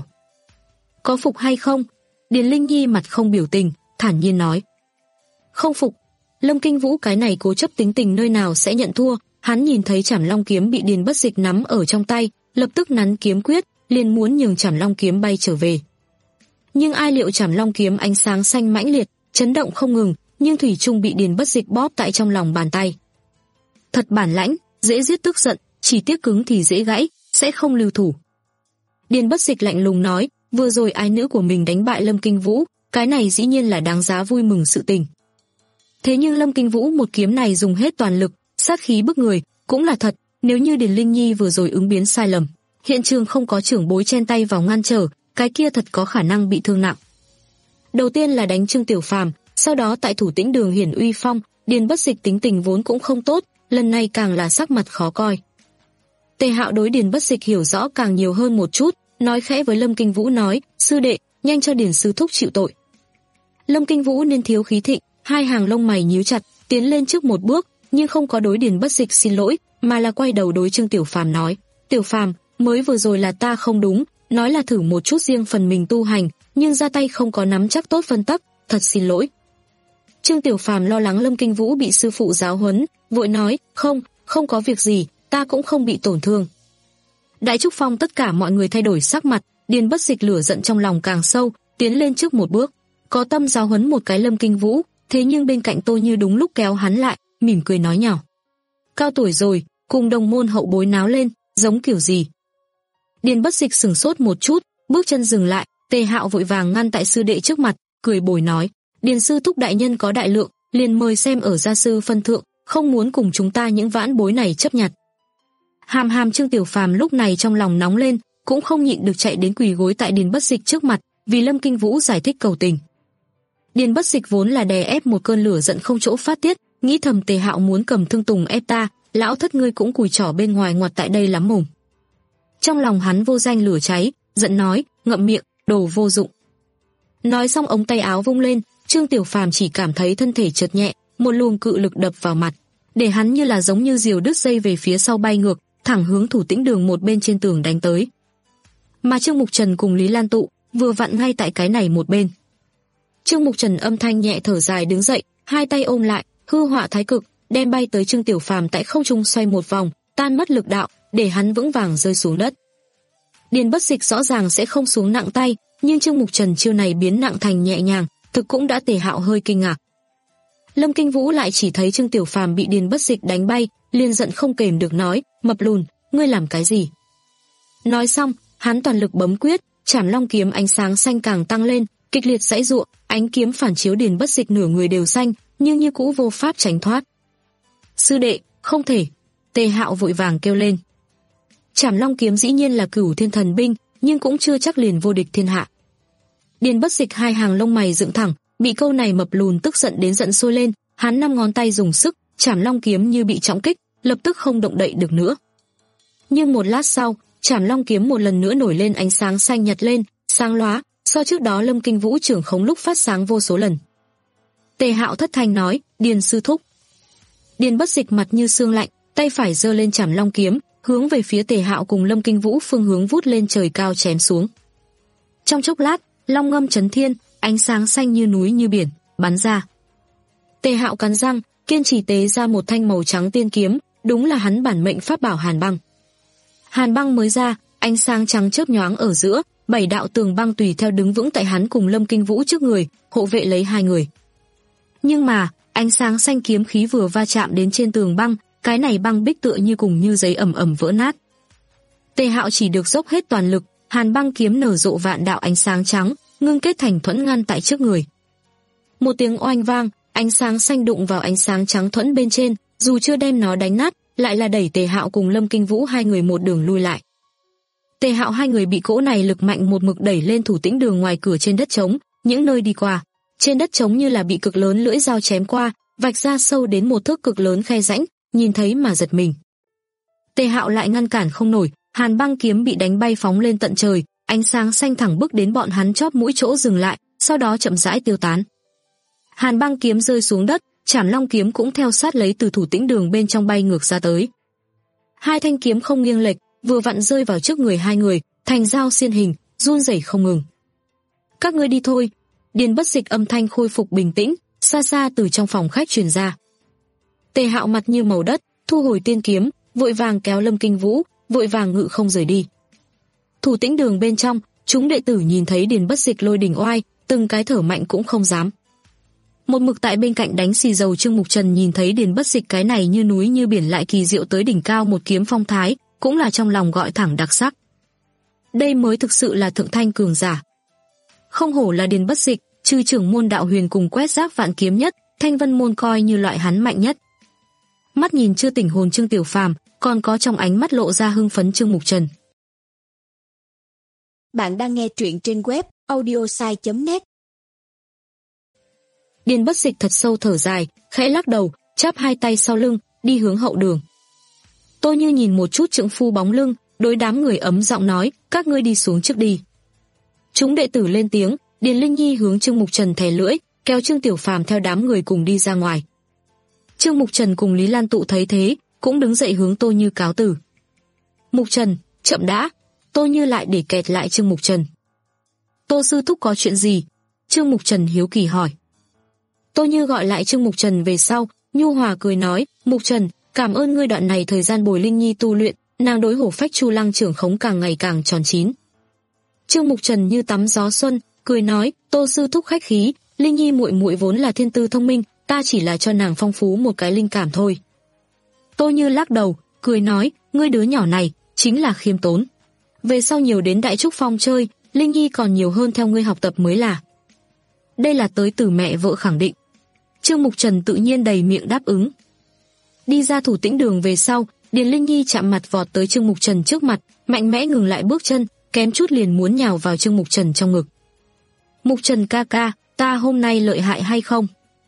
Có phục hay không? Điền Linh Nhi mặt không biểu tình, thản nhiên nói. Không phục. Lâm Kinh Vũ cái này cố chấp tính tình nơi nào sẽ nhận thua, hắn nhìn thấy Trảm Long kiếm bị Điền Bất Dịch nắm ở trong tay, lập tức nắn kiếm quyết, liền muốn nhường Trảm Long kiếm bay trở về. Nhưng ai liệu Trảm Long kiếm ánh sáng xanh mãnh liệt, chấn động không ngừng, nhưng thủy chung bị Điền Bất Dịch bóp tại trong lòng bàn tay. Thật bản lãnh, dễ giết tức giận, chỉ tiếc cứng thì dễ gãy, sẽ không lưu thủ. Điền Bất Dịch lạnh lùng nói, vừa rồi ái nữ của mình đánh bại Lâm Kinh Vũ, cái này dĩ nhiên là đáng giá vui mừng sự tình. Thế nhưng Lâm Kinh Vũ một kiếm này dùng hết toàn lực, sát khí bức người, cũng là thật, nếu như Điền Linh Nhi vừa rồi ứng biến sai lầm, hiện trường không có trưởng bối chen tay vào ngăn trở, cái kia thật có khả năng bị thương nặng. Đầu tiên là đánh Trương Tiểu Phàm, sau đó tại Thủ Tĩnh Đường hiển uy phong, Điền Bất Dịch tính tình vốn cũng không tốt, lần này càng là sắc mặt khó coi. Tề Hạo đối Điền Bất Dịch hiểu rõ càng nhiều hơn một chút, nói khẽ với Lâm Kinh Vũ nói, sư đệ, nhanh cho Điền sư thúc chịu tội. Lâm Kinh Vũ nên thiếu khí thịnh, hai hàng lông mày nhíu chặt, tiến lên trước một bước, nhưng không có đối Điền Bất Dịch xin lỗi, mà là quay đầu đối Trương Tiểu Phàm nói, Tiểu Phàm, mới vừa rồi là ta không đúng, nói là thử một chút riêng phần mình tu hành, nhưng ra tay không có nắm chắc tốt phân tắc, thật xin lỗi. Trương Tiểu Phàm lo lắng Lâm Kinh Vũ bị sư phụ giáo huấn, vội nói, không, không có việc gì, ta cũng không bị tổn thương. Đại Trúc Phong tất cả mọi người thay đổi sắc mặt, Điền Bất Dịch lửa giận trong lòng càng sâu, tiến lên trước một bước, có tâm giáo huấn một cái Lâm Kinh Vũ, thế nhưng bên cạnh Tô Như đúng lúc kéo hắn lại, mỉm cười nói nhỏ. Cao tuổi rồi, cùng đồng môn hậu bối náo lên, giống kiểu gì? Điền Bất Dịch sửng sốt một chút, bước chân dừng lại, Tề Hạo vội vàng ngăn tại sư đệ trước mặt, cười bồi nói, Điền sư thúc đại nhân có đại lượng, liền mời xem ở gia sư phân thượng, không muốn cùng chúng ta những vãn bối này chấp nhặt. Hàm hàm Trương Tiểu Phàm lúc này trong lòng nóng lên, cũng không nhịn được chạy đến quỳ gối tại Điền Bất Dịch trước mặt, vì Lâm Kinh Vũ giải thích cầu tình. Điền Bất Dịch vốn là đè ép một cơn lửa giận không chỗ phát tiết, nghĩ thầm Tề Hạo muốn cầm thương tùng ép ta, lão thất ngươi cũng cùi trỏ bên ngoài ngoặt tại đây lắm mồm. Trong lòng hắn vô danh lửa cháy, giận nói, ngậm miệng, đồ vô dụng. Nói xong ống tay áo vung lên, Trương Tiểu Phàm chỉ cảm thấy thân thể chợt nhẹ, một luồng cự lực đập vào mặt, để hắn như là giống như diều đứt dây về phía sau bay ngược, thẳng hướng Thủ Tĩnh Đường một bên trên tường đánh tới. Mà Trương Mục Trần cùng Lý Lan Tụ vừa vặn ngay tại cái này một bên. Trương Mục Trần âm thanh nhẹ thở dài đứng dậy, hai tay ôm lại, hư họa thái cực, đem bay tới Trương Tiểu Phàm tại không trung xoay một vòng, tan mất lực đạo, để hắn vững vàng rơi xuống đất. Điền Bất Dịch rõ ràng sẽ không xuống nặng tay, nhưng Trương Mục Trần chiêu này biến nặng thành nhẹ nhàng, thực cũng đã Tề Hạo hơi kinh ngạc. Lâm Kinh Vũ lại chỉ thấy Trương Tiểu Phàm bị Điền Bất Dịch đánh bay, liền giận không kềm được nói, mập lùn, ngươi làm cái gì? Nói xong, hắn toàn lực bấm quyết, Trảm Long kiếm ánh sáng xanh càng tăng lên, kịch liệt giãy giụa, ánh kiếm phản chiếu Điền Bất Dịch nửa người đều xanh, nhưng như cũ vô pháp tránh thoát. Sư đệ, không thể! Tề Hạo vội vàng kêu lên. Trảm Long kiếm dĩ nhiên là cửu thiên thần binh, nhưng cũng chưa chắc liền vô địch thiên hạ. Điền Bất Dịch hai hàng lông mày dựng thẳng, bị câu này mập lùn tức giận đến giận sôi lên, hắn năm ngón tay dùng sức, Trảm Long kiếm như bị trọng kích, lập tức không động đậy được nữa. Nhưng một lát sau, Trảm Long kiếm một lần nữa nổi lên ánh sáng xanh nhật lên, sáng lóa, so trước đó Lâm Kinh Vũ trưởng khống lúc phát sáng vô số lần. Tề Hạo thất thanh nói, Điền sư thúc. Điền Bất Dịch mặt như xương lạnh, tay phải giơ lên Trảm Long kiếm, hướng về phía Tề Hạo cùng Lâm Kinh Vũ phương hướng vút lên trời cao chém xuống. Trong chốc lát, long ngâm chấn thiên, ánh sáng xanh như núi như biển bắn ra. Tề Hạo cắn răng, kiên trì tế ra một thanh màu trắng tiên kiếm, đúng là hắn bản mệnh pháp bảo Hàn Băng. Hàn Băng mới ra, ánh sáng trắng chớp nhoáng ở giữa, bảy đạo tường băng tùy theo đứng vững tại hắn cùng Lâm Kinh Vũ trước người, hộ vệ lấy hai người. Nhưng mà, ánh sáng xanh kiếm khí vừa va chạm đến trên tường băng, cái này băng bích tựa như cùng như giấy ẩm ẩm vỡ nát. Tề Hạo chỉ được dốc hết toàn lực, Hàn Băng kiếm nở rộ vạn đạo ánh sáng trắng, ngưng kết thành thuẫn ngăn tại trước người. Một tiếng oanh vang, ánh sáng xanh đụng vào ánh sáng trắng thuẫn bên trên, dù chưa đem nó đánh nát, lại là đẩy Tề Hạo cùng Lâm Kinh Vũ hai người một đường lui lại. Tề Hạo hai người bị cỗ này lực mạnh một mực đẩy lên thủ tĩnh đường ngoài cửa trên đất trống, những nơi đi qua, trên đất trống như là bị cực lớn lưỡi dao chém qua, vạch ra sâu đến một thước cực lớn khe rãnh, nhìn thấy mà giật mình. Tề Hạo lại ngăn cản không nổi, hàn băng kiếm bị đánh bay phóng lên tận trời, ánh sáng xanh thẳng bức đến bọn hắn chóp mũi chỗ dừng lại, sau đó chậm rãi tiêu tán. Hàn băng kiếm rơi xuống đất, Trảm Long kiếm cũng theo sát lấy từ thủ tĩnh đường bên trong bay ngược ra tới. Hai thanh kiếm không nghiêng lệch, vừa vặn rơi vào trước người hai người, thành dao xiên hình, run rẩy không ngừng. Các ngươi đi thôi. Điền Bất Dịch âm thanh khôi phục bình tĩnh, xa xa từ trong phòng khách truyền ra. Tề Hạo mặt như màu đất, thu hồi tiên kiếm, vội vàng kéo Lâm Kinh Vũ, vội vàng ngự không rời đi. Thủ tĩnh đường bên trong, chúng đệ tử nhìn thấy Điền Bất Dịch lôi đỉnh oai, từng cái thở mạnh cũng không dám. Một mực tại bên cạnh đánh xì dầu Trương Mục Trần nhìn thấy Điền Bất Dịch cái này như núi như biển lại kỳ diệu tới đỉnh cao một kiếm phong thái, cũng là trong lòng gọi thẳng đặc sắc. Đây mới thực sự là thượng thanh cường giả. Không hổ là Điền Bất Dịch, trừ trưởng môn đạo huyền cùng quét rác vạn kiếm nhất, Thanh Vân môn coi như loại hắn mạnh nhất. Mắt nhìn chưa tỉnh hồn Trương Tiểu Phàm, còn có trong ánh mắt lộ ra hưng phấn Trương Mục Trần. Bạn đang nghe truyện trên web audiosai chấm net. Điền Bất Dịch thật sâu thở dài, khẽ lắc đầu, chắp hai tay sau lưng, đi hướng hậu đường. Tôi như nhìn một chút trượng phu bóng lưng, đối đám người ấm giọng nói, các ngươi đi xuống trước đi. Chúng đệ tử lên tiếng, Điền Linh Nhi hướng Trương Mục Trần thè lưỡi, kéo Trương Tiểu Phàm theo đám người cùng đi ra ngoài. Trương Mục Trần cùng Lý Lan Tụ thấy thế, cũng đứng dậy hướng Tô Như cáo từ. Mục Trần, chậm đã. Tô Như lại để kẹt lại Trương Mục Trần. Tô sư thúc có chuyện gì? Trương Mục Trần hiếu kỳ hỏi. Tô Như gọi lại Trương Mục Trần về sau, nhu hòa cười nói, Mục Trần, cảm ơn ngươi đoạn này thời gian bồi Linh Nhi tu luyện, nàng đối hổ phách chu lăng trưởng khống càng ngày càng tròn chín. Trương Mục Trần như tắm gió xuân, cười nói, Tô sư thúc khách khí, Linh Nhi muội muội vốn là thiên tư thông minh, ta chỉ là cho nàng phong phú một cái linh cảm thôi. Tô Như lắc đầu, cười nói, ngươi đứa nhỏ này chính là khiêm tốn. Về sau nhiều đến Đại Trúc Phong chơi, Linh Nhi còn nhiều hơn theo ngươi học tập mới là. Đây là tới từ mẹ vợ khẳng định. Trương Mục Trần tự nhiên đầy miệng đáp ứng. Đi ra thủ tĩnh đường về sau, Điền Linh Nhi chạm mặt vọt tới Trương Mục Trần trước mặt, mạnh mẽ ngừng lại bước chân, kém chút liền muốn nhào vào Trương Mục Trần trong ngực. Mục Trần ca ca, ta hôm nay lợi hại hay không?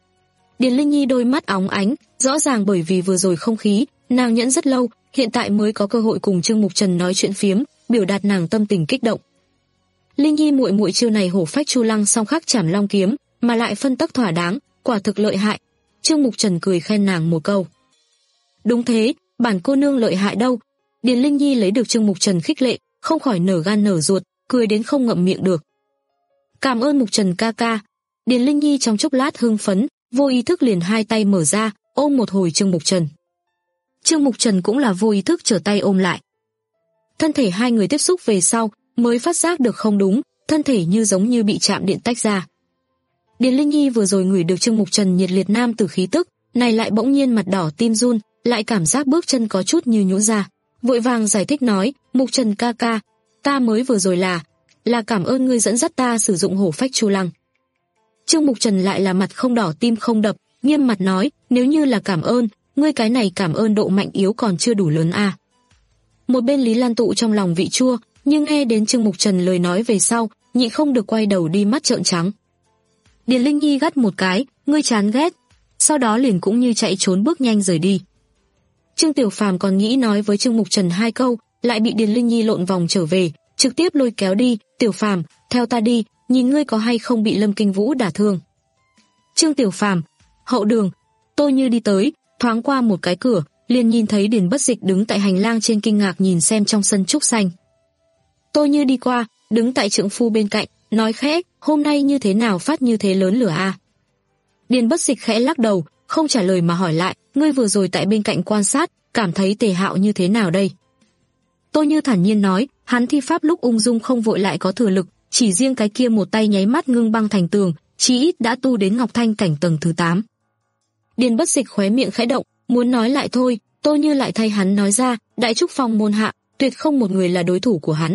Điền Linh Nhi đôi mắt óng ánh, rõ ràng bởi vì vừa rồi không khí, nàng nhẫn rất lâu, hiện tại mới có cơ hội cùng Trương Mục Trần nói chuyện phiếm, biểu đạt nàng tâm tình kích động. Linh Nhi muội muội chiêu này hổ phách chu lăng song khắc Trảm Long kiếm, mà lại phân tắc thỏa đáng, quả thực lợi hại. Trương Mục Trần cười khen nàng một câu. Đúng thế, bản cô nương lợi hại đâu. Điền Linh Nhi lấy được Trương Mục Trần khích lệ, không khỏi nở gan nở ruột, cười đến không ngậm miệng được. Cảm ơn Mục Trần ca ca. Điền Linh Nhi trong chốc lát hưng phấn, vô ý thức liền hai tay mở ra, ôm một hồi Trương Mục Trần. Trương Mục Trần cũng là vô ý thức trở tay ôm lại. Thân thể hai người tiếp xúc về sau, mới phát giác được không đúng, thân thể như giống như bị chạm điện tách ra. Điền Linh Nhi vừa rồi ngửi được Trương Mục Trần nhiệt liệt nam tử khí tức, này lại bỗng nhiên mặt đỏ tim run, lại cảm giác bước chân có chút như nhũn ra, vội vàng giải thích nói, Mục Trần ca ca, ta mới vừa rồi là, là cảm ơn ngươi dẫn dắt ta sử dụng hổ phách chu lăng. Trương Mục Trần lại là mặt không đỏ tim không đập, nghiêm mặt nói, nếu như là cảm ơn, ngươi cái này cảm ơn độ mạnh yếu còn chưa đủ lớn à. Một bên Lý Lan Tụ trong lòng vị chua, nhưng nghe đến Trương Mục Trần lời nói về sau, nhịn không được quay đầu đi mắt trợn trắng. Điền Linh Nhi gắt một cái, ngươi chán ghét, sau đó liền cũng như chạy trốn bước nhanh rời đi. Trương Tiểu Phàm còn nghĩ nói với Trương Mục Trần hai câu, lại bị Điền Linh Nhi lộn vòng trở về, trực tiếp lôi kéo đi, Tiểu Phàm, theo ta đi, nhìn ngươi có hay không bị Lâm Kinh Vũ đả thương. Trương Tiểu Phàm, hậu đường, Tôi Như đi tới, thoáng qua một cái cửa, liền nhìn thấy Điền Bất Dịch đứng tại hành lang trên kinh ngạc nhìn xem trong sân trúc xanh. Tôi Như đi qua, đứng tại trượng phu bên cạnh, nói khẽ, hôm nay như thế nào phát như thế lớn lửa a? Điền Bất Dịch khẽ lắc đầu, không trả lời mà hỏi lại, ngươi vừa rồi tại bên cạnh quan sát, cảm thấy Tề Hạo như thế nào đây? Tôi Như thản nhiên nói, hắn thi pháp lúc ung dung không vội lại có thừa lực, chỉ riêng cái kia một tay nháy mắt ngưng băng thành tường, chí ít đã tu đến Ngọc Thanh cảnh tầng thứ tám. Điền Bất Dịch khóe miệng khẽ động, muốn nói lại thôi, Tôi Như lại thay hắn nói ra, Đại Trúc Phong môn hạ, tuyệt không một người là đối thủ của hắn.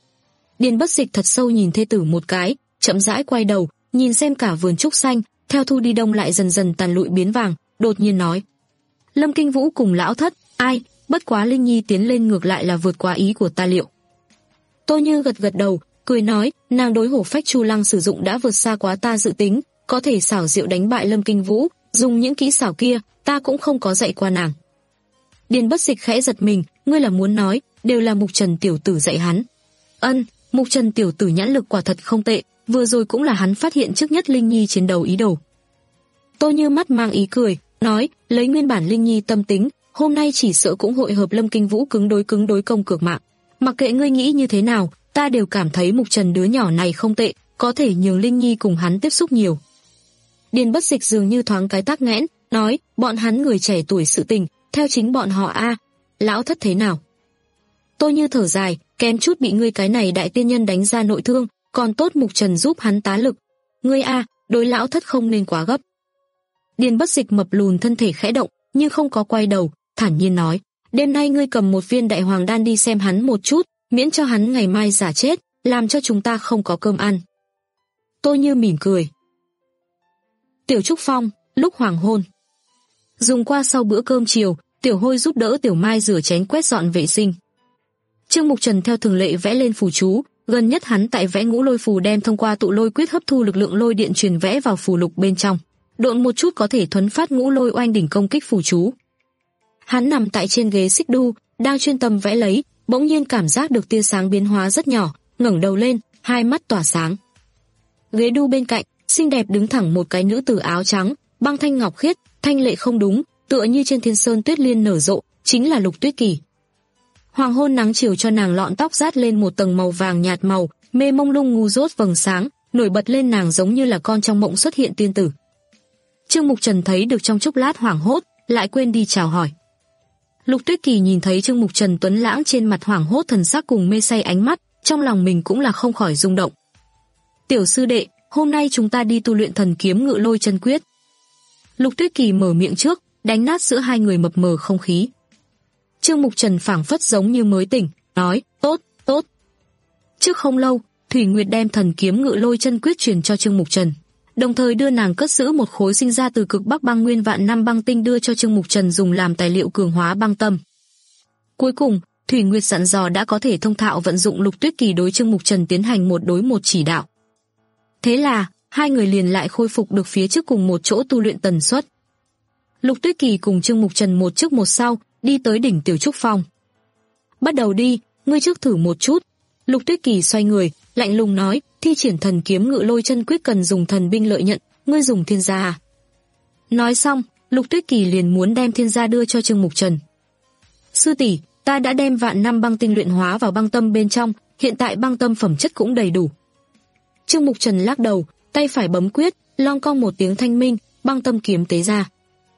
Điền Bất Dịch thật sâu nhìn thê tử một cái, chậm rãi quay đầu, nhìn xem cả vườn trúc xanh, theo thu đi đông lại dần dần tàn lụi biến vàng, đột nhiên nói, Lâm Kinh Vũ cùng lão thất, ai, bất quá Linh Nhi tiến lên ngược lại là vượt quá ý của ta liệu. Tô Như gật gật đầu, cười nói, nàng đối hổ phách chu lăng sử dụng đã vượt xa quá ta dự tính, có thể xảo diệu đánh bại Lâm Kinh Vũ, dùng những kỹ xảo kia, ta cũng không có dạy qua nàng. Điền Bất Dịch khẽ giật mình, ngươi là muốn nói, đều là Mục Trần tiểu tử dạy hắn. Ân, Mục Trần tiểu tử nhãn lực quả thật không tệ, vừa rồi cũng là hắn phát hiện trước nhất Linh Nhi chiến đấu ý đồ. Tô Như mắt mang ý cười, nói, lấy nguyên bản Linh Nhi tâm tính, hôm nay chỉ sợ cũng hội hợp Lâm Kinh Vũ cứng đối cứng đối công cược mạng. Mặc kệ ngươi nghĩ như thế nào, ta đều cảm thấy Mục Trần đứa nhỏ này không tệ, có thể nhường Linh Nhi cùng hắn tiếp xúc nhiều. Điền Bất Dịch dường như thoáng cái tắc nghẽn, nói, bọn hắn người trẻ tuổi sự tình, theo chính bọn họ a. Lão thất thế nào? Tô Như thở dài, kém chút bị ngươi cái này đại tiên nhân đánh ra nội thương, còn tốt Mục Trần giúp hắn tá lực. Ngươi a, đối lão thất không nên quá gấp. Điền Bất Dịch mập lùn thân thể khẽ động, nhưng không có quay đầu, thản nhiên nói, đêm nay ngươi cầm một viên đại hoàng đan đi xem hắn một chút, miễn cho hắn ngày mai giả chết, làm cho chúng ta không có cơm ăn. Tô Như mỉm cười. Tiểu Trúc Phong, lúc hoàng hôn. Dùng qua sau bữa cơm chiều, Tiểu Hôi giúp đỡ Tiểu Mai rửa chén quét dọn vệ sinh. Trương Mục Trần theo thường lệ vẽ lên phù chú, gần nhất hắn tại vẽ ngũ lôi phù đem thông qua tụ lôi quyết hấp thu lực lượng lôi điện truyền vẽ vào phù lục bên trong. Độn một chút có thể thuấn phát ngũ lôi oanh đỉnh công kích phù chú. Hắn nằm tại trên ghế xích đu, đang chuyên tâm vẽ lấy, bỗng nhiên cảm giác được tia sáng biến hóa rất nhỏ, ngẩng đầu lên, hai mắt tỏa sáng. Ghế đu bên cạnh, xinh đẹp đứng thẳng một cái nữ tử áo trắng, băng thanh ngọc khiết, thanh lệ không đúng, tựa như trên thiên sơn tuyết liên nở rộ, chính là Lục Tuyết Kỳ. Hoàng hôn nắng chiều cho nàng lọn tóc rát lên một tầng màu vàng nhạt màu, mê mông lung ngu dốt vầng sáng, nổi bật lên nàng giống như là con trong mộng xuất hiện tiên tử. Trương Mục Trần thấy được trong chốc lát hoảng hốt, lại quên đi chào hỏi. Lục Tuyết Kỳ nhìn thấy Trương Mục Trần tuấn lãng trên mặt hoảng hốt thần sắc cùng mê say ánh mắt, trong lòng mình cũng là không khỏi rung động. Tiểu sư đệ, hôm nay chúng ta đi tu luyện thần kiếm ngự lôi chân quyết. Lục Tuyết Kỳ mở miệng trước, đánh nát giữa hai người mập mờ không khí. Trương Mục Trần phảng phất giống như mới tỉnh, nói, tốt, tốt. Trước không lâu, Thủy Nguyệt đem thần kiếm ngự lôi chân quyết truyền cho Trương Mục Trần, đồng thời đưa nàng cất giữ một khối sinh ra từ cực Bắc băng nguyên vạn năm băng tinh đưa cho Trương Mục Trần dùng làm tài liệu cường hóa băng tâm. Cuối cùng, Thủy Nguyệt dặn dò đã có thể thông thạo vận dụng Lục Tuyết Kỳ đối Trương Mục Trần tiến hành một đối một chỉ đạo. Thế là, hai người liền lại khôi phục được phía trước cùng một chỗ tu luyện tần suất. Lục Tuyết Kỳ cùng Trương Mục Trần một trước một sau, đi tới đỉnh Tiểu Trúc Phong. Bắt đầu đi, ngươi trước thử một chút. Lục Tuyết Kỳ xoay người, lạnh lùng nói, thi triển thần kiếm ngự lôi chân quyết cần dùng thần binh lợi nhận, ngươi dùng thiên gia à? Nói xong, Lục Tuyết Kỳ liền muốn đem thiên gia đưa cho Trương Mục Trần. Sư tỷ, ta đã đem vạn năm băng tinh luyện hóa vào băng tâm bên trong, hiện tại băng tâm phẩm chất cũng đầy đủ. Trương Mục Trần lắc đầu, tay phải bấm quyết, long cong một tiếng thanh minh, băng tâm kiếm tế ra.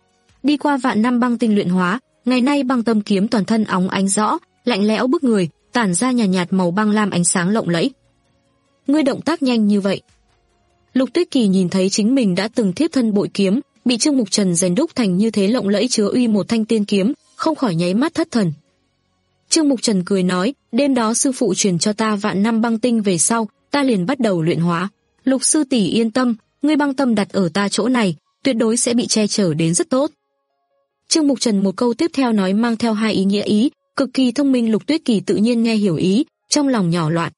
Đi qua vạn năm băng tinh luyện hóa, ngày nay băng tâm kiếm toàn thân óng ánh rõ, lạnh lẽo bức người, tản ra nhàn nhạt, nhạt màu băng lam ánh sáng lộng lẫy. Ngươi động tác nhanh như vậy. Lục Tuyết Kỳ nhìn thấy chính mình đã từng thiếp thân bội kiếm, bị Trương Mục Trần rèn đúc thành như thế lộng lẫy chứa uy một thanh tiên kiếm, không khỏi nháy mắt thất thần. Trương Mục Trần cười nói, đêm đó sư phụ truyền cho ta vạn năm băng tinh về sau, ta liền bắt đầu luyện hóa. Lục sư tỷ yên tâm, ngươi băng tâm đặt ở ta chỗ này, tuyệt đối sẽ bị che chở đến rất tốt. Trương Mục Trần một câu tiếp theo nói mang theo hai ý nghĩa ý, cực kỳ thông minh. Lục Tuyết Kỳ tự nhiên nghe hiểu ý, trong lòng nhỏ loạn.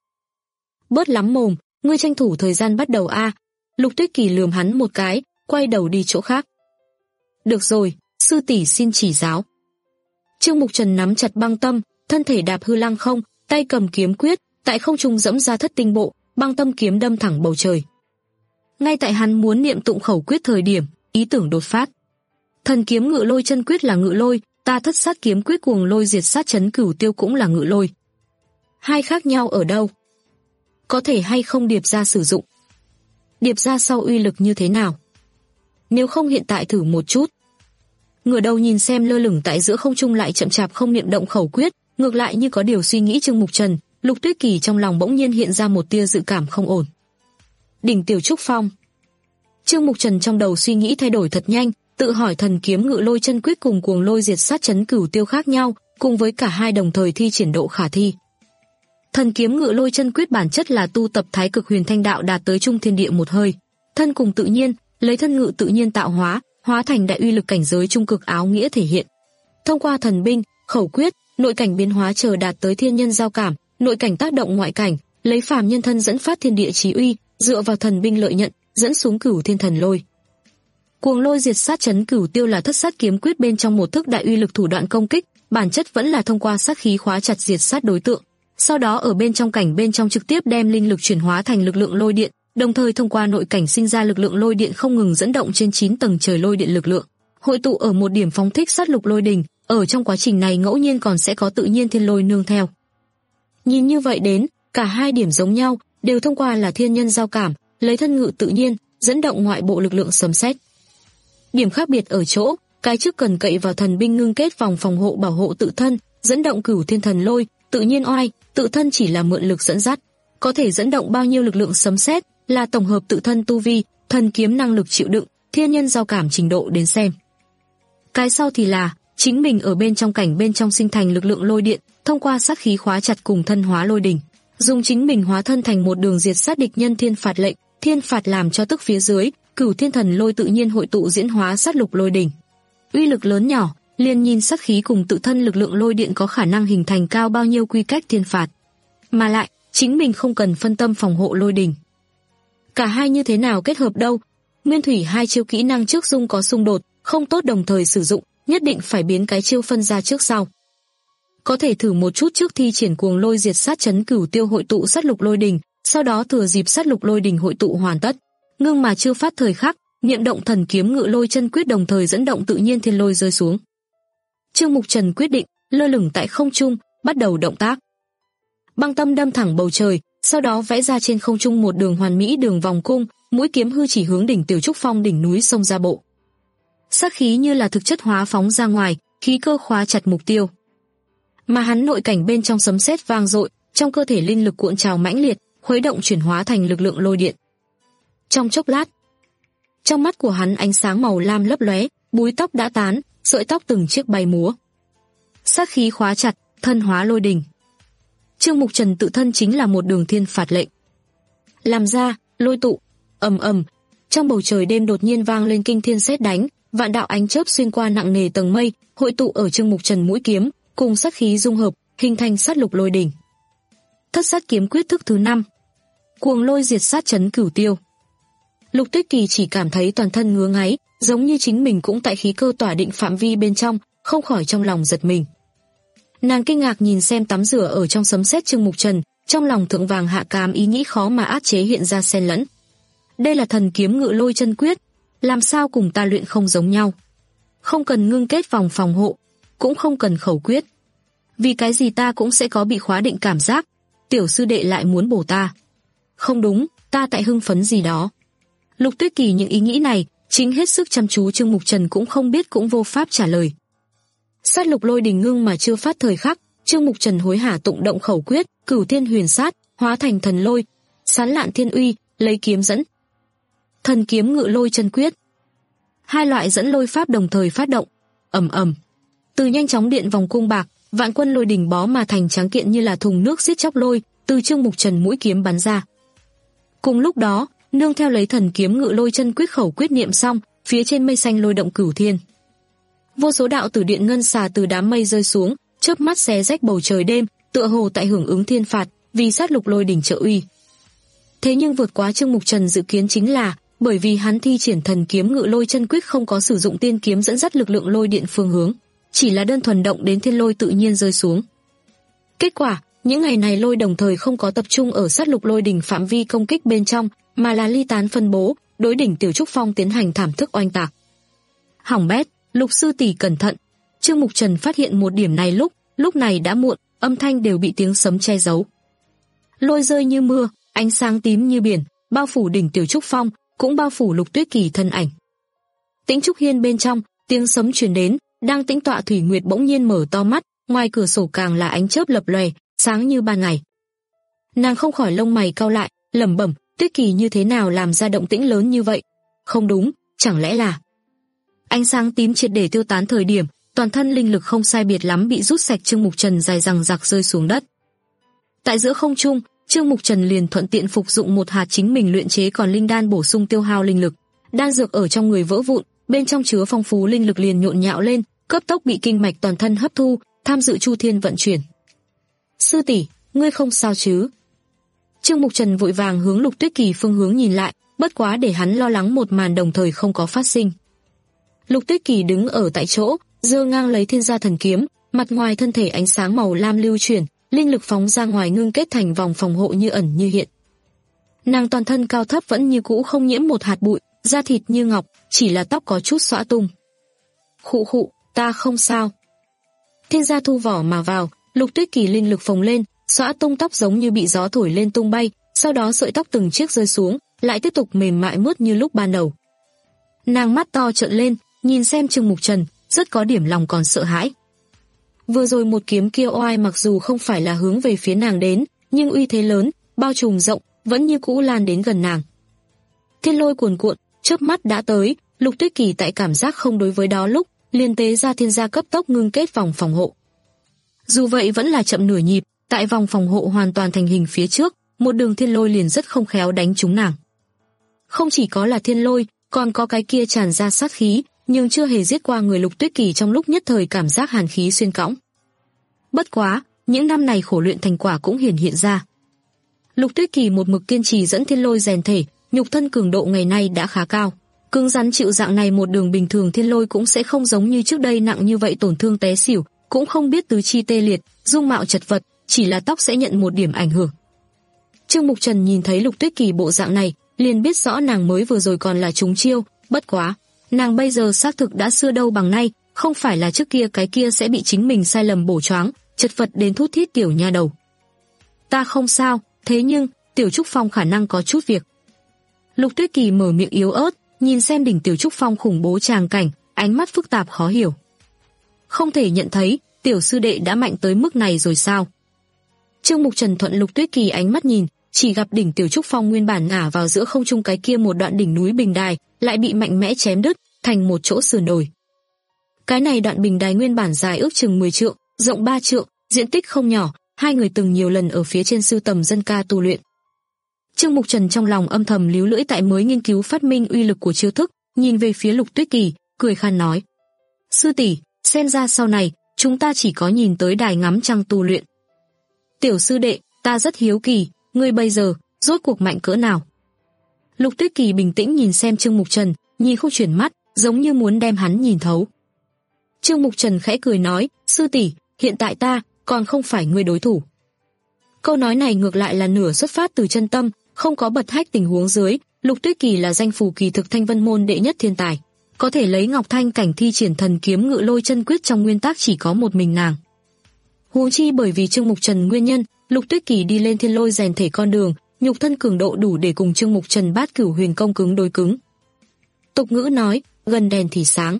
Bớt lắm mồm, ngươi tranh thủ thời gian bắt đầu a. Lục Tuyết Kỳ lườm hắn một cái, quay đầu đi chỗ khác. Được rồi, sư tỷ xin chỉ giáo. Trương Mục Trần nắm chặt băng tâm, thân thể đạp hư lăng không, tay cầm kiếm quyết, tại không trung dẫm ra thất tinh bộ, băng tâm kiếm đâm thẳng bầu trời. Ngay tại hắn muốn niệm tụng khẩu quyết thời điểm, ý tưởng đột phát. Thần kiếm ngự lôi chân quyết là ngự lôi, ta thất sát kiếm quyết cuồng lôi diệt sát chấn cửu tiêu cũng là ngự lôi. Hai khác nhau ở đâu? Có thể hay không điệp ra sử dụng? Điệp ra sau uy lực như thế nào? Nếu không hiện tại thử một chút. Ngửa đầu nhìn xem lơ lửng tại giữa không trung lại chậm chạp không niệm động khẩu quyết, ngược lại như có điều suy nghĩ Trương Mục Trần, Lục Tuyết Kỳ trong lòng bỗng nhiên hiện ra một tia dự cảm không ổn. Đỉnh Tiểu Trúc Phong. Trương Mục Trần trong đầu suy nghĩ thay đổi thật nhanh, tự hỏi thần kiếm ngự lôi chân quyết cùng cuồng lôi diệt sát chấn cửu tiêu khác nhau, cùng với cả hai đồng thời thi triển độ khả thi. Thần kiếm ngự lôi chân quyết bản chất là tu tập thái cực huyền thanh đạo đạt tới trung thiên địa một hơi, thân cùng tự nhiên, lấy thân ngự tự nhiên tạo hóa, hóa thành đại uy lực cảnh giới trung cực áo nghĩa thể hiện. Thông qua thần binh, khẩu quyết, nội cảnh biến hóa chờ đạt tới thiên nhân giao cảm, nội cảnh tác động ngoại cảnh, lấy phàm nhân thân dẫn phát thiên địa chí uy, dựa vào thần binh lợi nhận, dẫn xuống cửu thiên thần lôi. Cuồng lôi diệt sát chấn cửu tiêu là thất sát kiếm quyết bên trong một thức đại uy lực thủ đoạn công kích, bản chất vẫn là thông qua sát khí khóa chặt diệt sát đối tượng. Sau đó ở bên trong cảnh bên trong trực tiếp đem linh lực chuyển hóa thành lực lượng lôi điện, đồng thời thông qua nội cảnh sinh ra lực lượng lôi điện không ngừng dẫn động trên chín tầng trời lôi điện lực lượng, hội tụ ở một điểm phóng thích sát lục lôi đình, ở trong quá trình này ngẫu nhiên còn sẽ có tự nhiên thiên lôi nương theo. Nhìn như vậy đến, cả hai điểm giống nhau, đều thông qua là thiên nhân giao cảm, lấy thân ngự tự nhiên, dẫn động ngoại bộ lực lượng sấm sét. Điểm khác biệt ở chỗ, cái trước cần cậy vào thần binh ngưng kết vòng phòng hộ bảo hộ tự thân, dẫn động cửu thiên thần lôi, tự nhiên oai, tự thân chỉ là mượn lực dẫn dắt, có thể dẫn động bao nhiêu lực lượng sấm sét, là tổng hợp tự thân tu vi, thần kiếm năng lực chịu đựng, thiên nhân giao cảm trình độ đến xem. Cái sau thì là chính mình ở bên trong cảnh bên trong sinh thành lực lượng lôi điện, thông qua sát khí khóa chặt cùng thân hóa lôi đỉnh, dùng chính mình hóa thân thành một đường diệt sát địch nhân thiên phạt lệnh, thiên phạt làm cho tức phía dưới, cửu thiên thần lôi tự nhiên hội tụ diễn hóa sát lục lôi đỉnh. Uy lực lớn nhỏ, liền nhìn sát khí cùng tự thân lực lượng lôi điện có khả năng hình thành cao bao nhiêu quy cách thiên phạt. Mà lại, chính mình không cần phân tâm phòng hộ lôi đỉnh. Cả hai như thế nào kết hợp đâu? Nguyên thủy hai chiêu kỹ năng trước dung có xung đột, không tốt đồng thời sử dụng, nhất định phải biến cái chiêu phân ra trước sau. Có thể thử một chút trước thi triển cuồng lôi diệt sát chấn cửu tiêu hội tụ sát lục lôi đỉnh, sau đó thừa dịp sát lục lôi đỉnh hội tụ hoàn tất, ngưng mà chưa phát thời khắc, niệm động thần kiếm ngự lôi chân quyết đồng thời dẫn động tự nhiên thiên lôi rơi xuống. Trương Mục Trần quyết định, lơ lửng tại không trung, bắt đầu động tác. Băng tâm đâm thẳng bầu trời, sau đó vẽ ra trên không trung một đường hoàn mỹ đường vòng cung, mũi kiếm hư chỉ hướng đỉnh Tiểu Trúc Phong đỉnh núi sông ra bộ. Sát khí như là thực chất hóa phóng ra ngoài, khí cơ khóa chặt mục tiêu. Mà hắn nội cảnh bên trong sấm sét vang dội, trong cơ thể linh lực cuộn trào mãnh liệt, khuấy động chuyển hóa thành lực lượng lôi điện. Trong chốc lát, trong mắt của hắn ánh sáng màu lam lấp lóe, búi tóc đã tán, sợi tóc từng chiếc bay múa. Sát khí khóa chặt, thân hóa lôi đình. Trương Mục Trần tự thân chính là một đường thiên phạt lệnh. Làm ra, lôi tụ, ầm ầm, trong bầu trời đêm đột nhiên vang lên kinh thiên sét đánh, vạn đạo ánh chớp xuyên qua nặng nề tầng mây, hội tụ ở Trương Mục Trần mũi kiếm, cùng sát khí dung hợp, hình thành sát lục lôi đỉnh. Thất sát kiếm quyết thức thứ năm. Cuồng lôi diệt sát chấn cửu tiêu. Lục Tuyết Kỳ chỉ cảm thấy toàn thân ngứa ngáy, giống như chính mình cũng tại khí cơ tỏa định phạm vi bên trong, không khỏi trong lòng giật mình. Nàng kinh ngạc nhìn xem tắm rửa ở trong sấm sét Trương Mục Trần, trong lòng thượng vàng hạ cám ý nghĩ khó mà áp chế hiện ra xen lẫn. Đây là thần kiếm ngự lôi chân quyết, làm sao cùng ta luyện không giống nhau? Không cần ngưng kết vòng phòng hộ, cũng không cần khẩu quyết. Vì cái gì ta cũng sẽ có bị khóa định cảm giác, tiểu sư đệ lại muốn bổ ta. Không đúng, ta tại hưng phấn gì đó. Lục Tuyết Kỳ những ý nghĩ này, chính hết sức chăm chú Trương Mục Trần cũng không biết cũng vô pháp trả lời. Sát lục lôi đình ngưng mà chưa phát thời khắc, Trương Mục Trần hối hả tụng động khẩu quyết, cửu thiên huyền sát, hóa thành thần lôi, sán lạn thiên uy, lấy kiếm dẫn. Thần kiếm ngự lôi chân quyết. Hai loại dẫn lôi pháp đồng thời phát động, ầm ầm. Từ nhanh chóng điện vòng cung bạc, vạn quân lôi đình bó mà thành tráng kiện như là thùng nước xiết chóc lôi, từ Trương Mục Trần mũi kiếm bắn ra. Cùng lúc đó, nương theo lấy thần kiếm ngự lôi chân quyết khẩu quyết niệm xong, phía trên mây xanh lôi động cửu thiên. Vô số đạo tử điện ngân xà từ đám mây rơi xuống, chớp mắt xé rách bầu trời đêm, tựa hồ tại hưởng ứng thiên phạt, vì sát lục lôi đỉnh trợ uy. Thế nhưng vượt quá Trương Mục Trần dự kiến chính là, bởi vì hắn thi triển thần kiếm ngự lôi chân quyết không có sử dụng tiên kiếm dẫn dắt lực lượng lôi điện phương hướng, chỉ là đơn thuần động đến thiên lôi tự nhiên rơi xuống. Kết quả, những ngày này lôi đồng thời không có tập trung ở sát lục lôi đỉnh phạm vi công kích bên trong, mà là ly tán phân bố, đối đỉnh Tiểu Trúc Phong tiến hành thảm thức oanh tạc. Hỏng bét, Lục sư tỷ cẩn thận. Trương Mục Trần phát hiện một điểm này lúc, lúc này đã muộn, âm thanh đều bị tiếng sấm che giấu. Lôi rơi như mưa, ánh sáng tím như biển, bao phủ đỉnh Tiểu Trúc Phong, cũng bao phủ Lục Tuyết Kỳ thân ảnh. Tĩnh Trúc Hiên bên trong, tiếng sấm truyền đến, đang tĩnh tọa Thủy Nguyệt bỗng nhiên mở to mắt, ngoài cửa sổ càng là ánh chớp lập lòe, sáng như ban ngày. Nàng không khỏi lông mày cau lại, lẩm bẩm, Tuyết Kỳ như thế nào làm ra động tĩnh lớn như vậy? Không đúng, chẳng lẽ là... Ánh sáng tím triệt để tiêu tán thời điểm, toàn thân linh lực không sai biệt lắm bị rút sạch, Trương Mục Trần dài dằng dặc rơi xuống đất. Tại giữa không trung, Trương Mục Trần liền thuận tiện phục dụng một hạt chính mình luyện chế còn linh đan bổ sung tiêu hao linh lực. Đan dược ở trong người vỡ vụn, bên trong chứa phong phú linh lực liền nhộn nhạo lên, cấp tốc bị kinh mạch toàn thân hấp thu, tham dự chu thiên vận chuyển. Sư tỷ, ngươi không sao chứ? Trương Mục Trần vội vàng hướng Lục Tuyết Kỳ phương hướng nhìn lại, bất quá để hắn lo lắng một màn đồng thời không có phát sinh. Lục Tuyết Kỳ đứng ở tại chỗ, giơ ngang lấy Thiên Gia Thần Kiếm, mặt ngoài thân thể ánh sáng màu lam lưu chuyển, linh lực phóng ra ngoài ngưng kết thành vòng phòng hộ như ẩn như hiện. Nàng toàn thân cao thấp vẫn như cũ không nhiễm một hạt bụi, da thịt như ngọc, chỉ là tóc có chút xõa tung. Khụ khụ, ta không sao. Thiên Gia thu vỏ mà vào, Lục Tuyết Kỳ linh lực phồng lên, xõa tung tóc giống như bị gió thổi lên tung bay, sau đó sợi tóc từng chiếc rơi xuống, lại tiếp tục mềm mại mướt như lúc ban đầu. Nàng mắt to trợn lên, nhìn xem Trương Mục Trần, rất có điểm lòng còn sợ hãi. Vừa rồi một kiếm kia oai mặc dù không phải là hướng về phía nàng đến, nhưng uy thế lớn, bao trùm rộng, vẫn như cũ lan đến gần nàng. Thiên lôi cuồn cuộn, chớp mắt đã tới, Lục Tuyết Kỳ tại cảm giác không đối với đó lúc, liền tế ra Thiên Gia cấp tốc ngưng kết vòng phòng hộ. Dù vậy vẫn là chậm nửa nhịp, tại vòng phòng hộ hoàn toàn thành hình phía trước, một đường thiên lôi liền rất không khéo đánh trúng nàng. Không chỉ có là thiên lôi, còn có cái kia tràn ra sát khí, nhưng chưa hề giết qua người Lục Tuyết Kỳ trong lúc nhất thời cảm giác hàn khí xuyên cõng. Bất quá, những năm này khổ luyện thành quả cũng hiển hiện ra. Lục Tuyết Kỳ một mực kiên trì dẫn thiên lôi rèn thể, nhục thân cường độ ngày nay đã khá cao. Cứng rắn chịu dạng này một đường bình thường thiên lôi cũng sẽ không giống như trước đây nặng như vậy tổn thương té xỉu, cũng không biết tứ chi tê liệt, dung mạo chật vật, chỉ là tóc sẽ nhận một điểm ảnh hưởng. Trương Mục Trần nhìn thấy Lục Tuyết Kỳ bộ dạng này, liền biết rõ nàng mới vừa rồi còn là trúng chiêu, bất quá, nàng bây giờ xác thực đã xưa đâu bằng nay, không phải là trước kia cái kia sẽ bị chính mình sai lầm bổ choáng, chật vật đến thút thít tiểu nha đầu. Ta không sao, thế nhưng, Tiểu Trúc Phong khả năng có chút việc. Lục Tuyết Kỳ mở miệng yếu ớt, nhìn xem đỉnh Tiểu Trúc Phong khủng bố tràng cảnh, ánh mắt phức tạp khó hiểu. Không thể nhận thấy, tiểu sư đệ đã mạnh tới mức này rồi sao? Trương Mục Trần thuận Lục Tuyết Kỳ ánh mắt nhìn, chỉ gặp đỉnh Tiểu Trúc Phong nguyên bản ngả vào giữa không trung cái kia một đoạn đỉnh núi bình đài, lại bị mạnh mẽ chém đứt, thành một chỗ sườn đồi. Cái này đoạn bình đài nguyên bản dài ước chừng mười trượng, rộng ba trượng, diện tích không nhỏ, hai người từng nhiều lần ở phía trên sưu tầm dân ca tu luyện. Trương Mục Trần trong lòng âm thầm líu lưỡi tại mới nghiên cứu phát minh uy lực của chiêu thức, nhìn về phía Lục Tuyết Kỳ, cười khan nói: "Sư tỷ, xem ra sau này chúng ta chỉ có nhìn tới đài ngắm trăng tu luyện. Tiểu sư đệ, ta rất hiếu kỳ, ngươi bây giờ rốt cuộc mạnh cỡ nào?" Lục Tuyết Kỳ bình tĩnh nhìn xem Trương Mục Trần, nhìn không chuyển mắt, giống như muốn đem hắn nhìn thấu. Trương Mục Trần khẽ cười nói: "Sư tỷ, hiện tại ta còn không phải ngươi đối thủ." Câu nói này ngược lại là nửa xuất phát từ chân tâm, không có bật hách tình huống dưới, Lục Tuyết Kỳ là danh phủ kỳ thực Thanh Vân môn đệ nhất thiên tài, có thể lấy Ngọc Thanh cảnh thi triển thần kiếm Ngự Lôi chân quyết trong nguyên tắc chỉ có một mình nàng. Huống chi bởi vì Trương Mục Trần nguyên nhân, Lục Tuyết Kỳ đi lên thiên lôi rèn thể con đường, nhục thân cường độ đủ để cùng Trương Mục Trần Bát Cửu Huyền công cứng đối cứng. Tục ngữ nói, gần đèn thì sáng.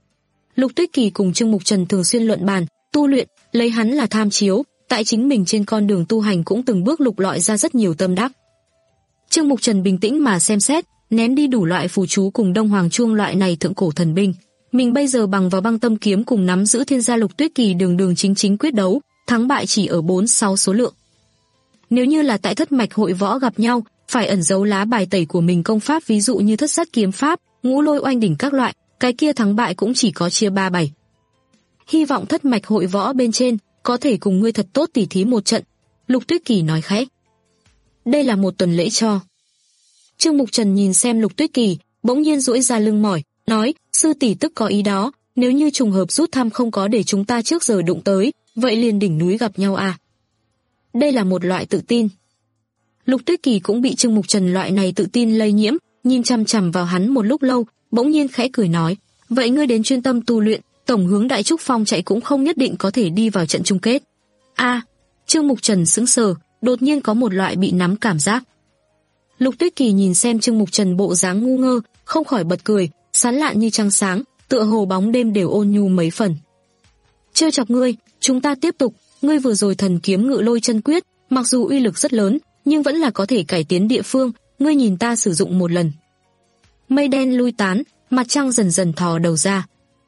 Lục Tuyết Kỳ cùng Trương Mục Trần thường xuyên luận bàn, tu luyện, lấy hắn là tham chiếu, tại chính mình trên con đường tu hành cũng từng bước lục lọi ra rất nhiều tâm đắc. Trương Mục Trần bình tĩnh mà xem xét, ném đi đủ loại phù chú cùng Đông Hoàng chuông loại này thượng cổ thần binh. Mình bây giờ bằng vào băng tâm kiếm cùng nắm giữ thiên gia Lục Tuyết Kỳ đường đường chính chính quyết đấu, thắng bại chỉ ở bốn sáu số lượng. Nếu như là tại thất mạch hội võ gặp nhau, phải ẩn giấu lá bài tẩy của mình công pháp, ví dụ như thất sát kiếm pháp, ngũ lôi oanh đỉnh các loại, cái kia thắng bại cũng chỉ có chia ba bảy. Hy vọng thất mạch hội võ bên trên có thể cùng ngươi thật tốt tỉ thí một trận, Lục Tuyết Kỳ nói khẽ. Đây là một tuần lễ cho. Trương Mục Trần nhìn xem Lục Tuyết Kỳ, bỗng nhiên duỗi ra lưng mỏi, nói: "Sư tỷ tức có ý đó, nếu như trùng hợp rút thăm không có để chúng ta trước giờ đụng tới, vậy liền đỉnh núi gặp nhau à?" Đây là một loại tự tin. Lục Tuyết Kỳ cũng bị Trương Mục Trần loại này tự tin lây nhiễm, nhìn chằm chằm vào hắn một lúc lâu, bỗng nhiên khẽ cười nói: "Vậy ngươi đến chuyên tâm tu luyện, tổng hướng Đại Trúc Phong chạy cũng không nhất định có thể đi vào trận chung kết." A, à, Trương Mục Trần sững sờ, đột nhiên có một loại bị nắm cảm giác. Lục Tuyết Kỳ nhìn xem Trương Mục Trần bộ dáng ngu ngơ, không khỏi bật cười, sán lạn như trăng sáng, tựa hồ bóng đêm đều ôn nhu mấy phần. "Trêu chọc ngươi, chúng ta tiếp tục, ngươi vừa rồi thần kiếm Ngự Lôi chân quyết, mặc dù uy lực rất lớn, nhưng vẫn là có thể cải tiến địa phương, ngươi nhìn ta sử dụng một lần." Mây đen lui tán, mặt trăng dần dần thò đầu ra.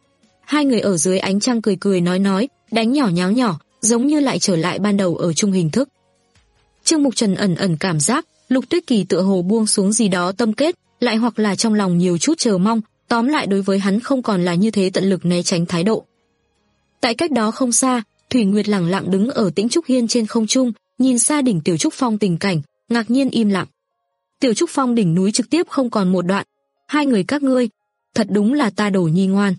Hai người ở dưới ánh trăng cười cười nói nói, đánh nhỏ nháo nhỏ, giống như lại trở lại ban đầu ở chung hình thức. Trương Mục Trần ẩn ẩn cảm giác, Lục Tuyết Kỳ tựa hồ buông xuống gì đó tâm kết, lại hoặc là trong lòng nhiều chút chờ mong, tò tóm lại đối với hắn không còn là như thế tận lực né tránh thái độ. Tại cách đó không xa, Thủy Nguyệt lẳng lặng đứng ở Tĩnh Trúc Hiên trên không trung, nhìn xa đỉnh Tiểu Trúc Phong tình cảnh, ngạc nhiên im lặng. Tiểu Trúc Phong đỉnh núi trực tiếp không còn một đoạn. Hai người các ngươi, thật đúng là ta Đồ Nhi ngoan.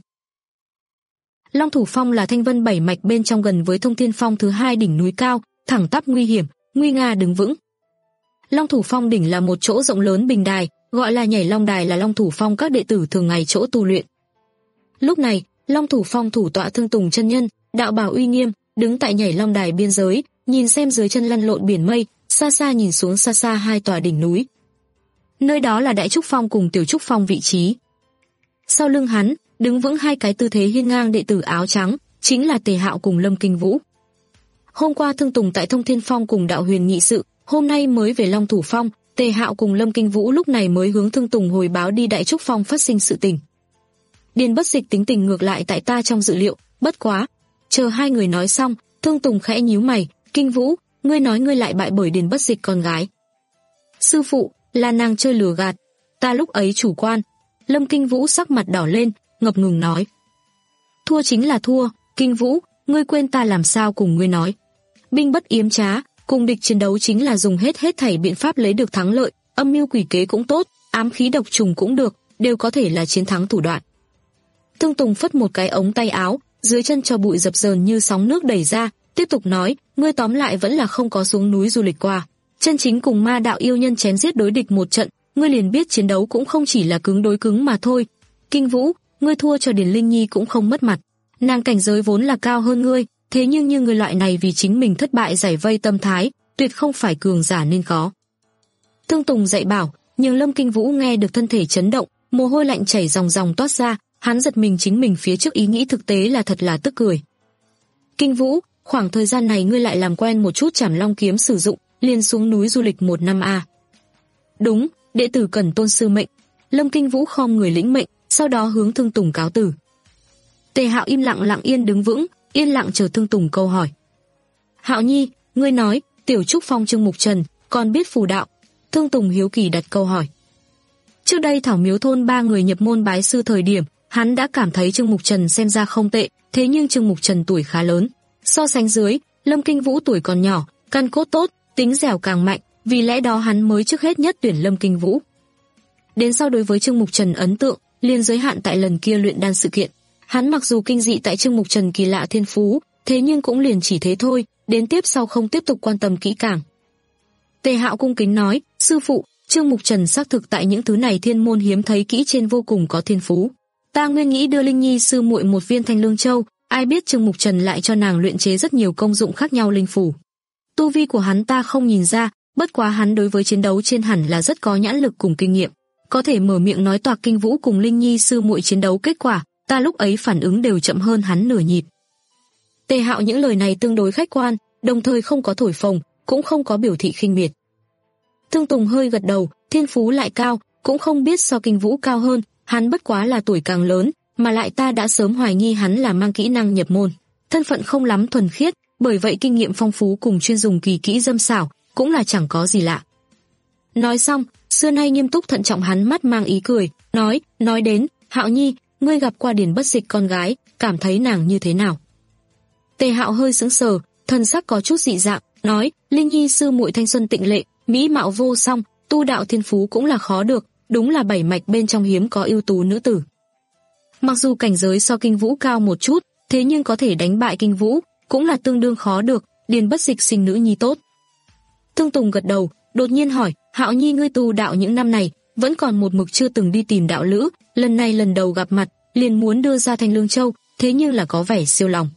Long Thủ Phong là thanh vân bảy mạch bên trong gần với Thông Thiên Phong thứ hai đỉnh núi cao, thẳng tắp nguy hiểm, nguy nga đứng vững. Long Thủ Phong đỉnh là một chỗ rộng lớn bình đài, gọi là nhảy long đài, là Long Thủ Phong các đệ tử thường ngày chỗ tu luyện. Lúc này, Long Thủ Phong thủ tọa Thương Tùng chân nhân, đạo bào uy nghiêm, đứng tại nhảy long đài biên giới, nhìn xem dưới chân lăn lộn biển mây, xa xa nhìn xuống xa xa hai tòa đỉnh núi. Nơi đó là Đại Trúc Phong cùng Tiểu Trúc Phong vị trí. Sau lưng hắn, đứng vững hai cái tư thế hiên ngang đệ tử áo trắng, chính là Tề Hạo cùng Lâm Kinh Vũ. Hôm qua Thương Tùng tại Thông Thiên Phong cùng Đạo Huyền nghị sự, hôm nay mới về Long Thủ Phong, Tề Hạo cùng Lâm Kinh Vũ lúc này mới hướng Thương Tùng hồi báo đi Đại Trúc Phong phát sinh sự tình. Điền Bất Dịch tính tình ngược lại tại ta trong dự liệu, bất quá. Chờ hai người nói xong, Thương Tùng khẽ nhíu mày, Kinh Vũ, ngươi nói ngươi lại bại bởi Điền Bất Dịch con gái. Sư phụ, là nàng chơi lừa gạt, ta lúc ấy chủ quan. Lâm Kinh Vũ sắc mặt đỏ lên, ngập ngừng nói. Thua chính là thua, Kinh Vũ, ngươi quên ta làm sao cùng ngươi nói. Binh bất yếm trá, cùng địch chiến đấu chính là dùng hết hết thảy biện pháp lấy được thắng lợi, âm mưu quỷ kế cũng tốt, ám khí độc trùng cũng được, đều có thể là chiến thắng thủ đoạn. Thương Tùng phất một cái ống tay áo, dưới chân cho bụi dập dờn như sóng nước đẩy ra, tiếp tục nói, ngươi tóm lại vẫn là không có xuống núi du lịch qua. Chân chính cùng ma đạo yêu nhân chém giết đối địch một trận, ngươi liền biết chiến đấu cũng không chỉ là cứng đối cứng mà thôi. Kinh Vũ, ngươi thua cho Điền Linh Nhi cũng không mất mặt. Nàng cảnh giới vốn là cao hơn ngươi, thế nhưng như ngươi loại này vì chính mình thất bại giải vây tâm thái, tuyệt không phải cường giả nên có. Thương Tùng dạy bảo, nhưng Lâm Kinh Vũ nghe được thân thể chấn động, mồ hôi lạnh chảy ròng ròng toát ra, hắn giật mình chính mình phía trước ý nghĩ thực tế là thật là tức cười. Kinh Vũ, khoảng thời gian này ngươi lại làm quen một chút Trảm Long kiếm sử dụng, liền xuống núi du lịch một năm a. Đúng, đệ tử cần tôn sư mệnh. Lâm Kinh Vũ khom người lĩnh mệnh, sau đó hướng Thương Tùng cáo từ. Tề Hạo im lặng lặng yên đứng vững, yên lặng chờ Thương Tùng câu hỏi. Hạo Nhi, ngươi nói, Tiểu Trúc Phong Trương Mục Trần, còn biết phù đạo? Thương Tùng hiếu kỳ đặt câu hỏi. Trước đây Thảo Miếu thôn ba người nhập môn bái sư thời điểm, hắn đã cảm thấy Trương Mục Trần xem ra không tệ, thế nhưng Trương Mục Trần tuổi khá lớn. So sánh dưới, Lâm Kinh Vũ tuổi còn nhỏ, căn cốt tốt, tính dẻo càng mạnh, vì lẽ đó hắn mới trước hết nhất tuyển Lâm Kinh Vũ. Đến sau đối với Trương Mục Trần ấn tượng, liền giới hạn tại lần kia luyện đan sự kiện. Hắn mặc dù kinh dị tại Trương Mục Trần kỳ lạ thiên phú, thế nhưng cũng liền chỉ thế thôi, đến tiếp sau không tiếp tục quan tâm kỹ càng. Tề Hạo cung kính nói, sư phụ, Trương Mục Trần xác thực tại những thứ này thiên môn hiếm thấy kỹ trên vô cùng có thiên phú. Ta nguyên nghĩ đưa Linh Nhi sư muội một viên Thanh Lương Châu, ai biết Trương Mục Trần lại cho nàng luyện chế rất nhiều công dụng khác nhau linh phủ. Tu vi của hắn ta không nhìn ra, bất quá hắn đối với chiến đấu trên hẳn là rất có nhãn lực cùng kinh nghiệm, có thể mở miệng nói toạc Kinh Vũ cùng Linh Nhi sư muội chiến đấu kết quả, ta lúc ấy phản ứng đều chậm hơn hắn nửa nhịp. Tề Hạo những lời này tương đối khách quan, đồng thời không có thổi phồng, cũng không có biểu thị khinh miệt. Thương Tùng hơi gật đầu, thiên phú lại cao, cũng không biết so Kinh Vũ cao hơn, hắn bất quá là tuổi càng lớn, mà lại ta đã sớm hoài nghi hắn là mang kỹ năng nhập môn, thân phận không lắm thuần khiết, bởi vậy kinh nghiệm phong phú cùng chuyên dùng kỳ kỹ dâm xảo, cũng là chẳng có gì lạ. Nói xong, xưa nay nghiêm túc thận trọng hắn mắt mang ý cười, nói, nói đến, Hạo Nhi, ngươi gặp qua Điền Bất Dịch con gái, cảm thấy nàng như thế nào? Tề Hạo hơi sững sờ, thân sắc có chút dị dạng, nói, Linh Nhi sư muội thanh xuân tịnh lệ, mỹ mạo vô song, tu đạo thiên phú cũng là khó được, đúng là bảy mạch bên trong hiếm có ưu tú nữ tử. Mặc dù cảnh giới so Kinh Vũ cao một chút, thế nhưng có thể đánh bại Kinh Vũ, cũng là tương đương khó được, Điền Bất Dịch sinh nữ nhi tốt. Thương Tùng gật đầu, đột nhiên hỏi, Hạo Nhi ngươi tu đạo những năm này, vẫn còn một mực chưa từng đi tìm đạo lữ, lần này lần đầu gặp mặt, liền muốn đưa ra Thanh Lương Châu, thế nhưng là có vẻ siêu lòng.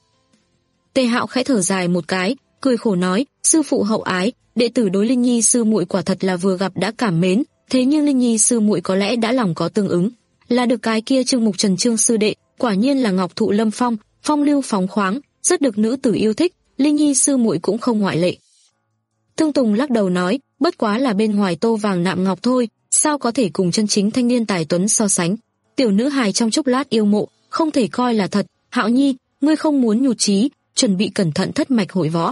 Tề Hạo khẽ thở dài một cái, cười khổ nói, sư phụ hậu ái, đệ tử đối Linh Nhi sư muội quả thật là vừa gặp đã cảm mến, thế nhưng Linh Nhi sư muội có lẽ đã lòng có tương ứng, là được cái kia Trương Mục Trần Trương sư đệ, quả nhiên là ngọc thụ lâm phong, phong lưu phóng khoáng, rất được nữ tử yêu thích, Linh Nhi sư muội cũng không ngoại lệ. Thương Tùng lắc đầu nói, bất quá là bên ngoài tô vàng nạm ngọc thôi, sao có thể cùng chân chính thanh niên tài tuấn so sánh. Tiểu nữ hài trong chốc lát yêu mộ, không thể coi là thật. Hạo Nhi, ngươi không muốn nhụt chí, chuẩn bị cẩn thận thất mạch hội võ.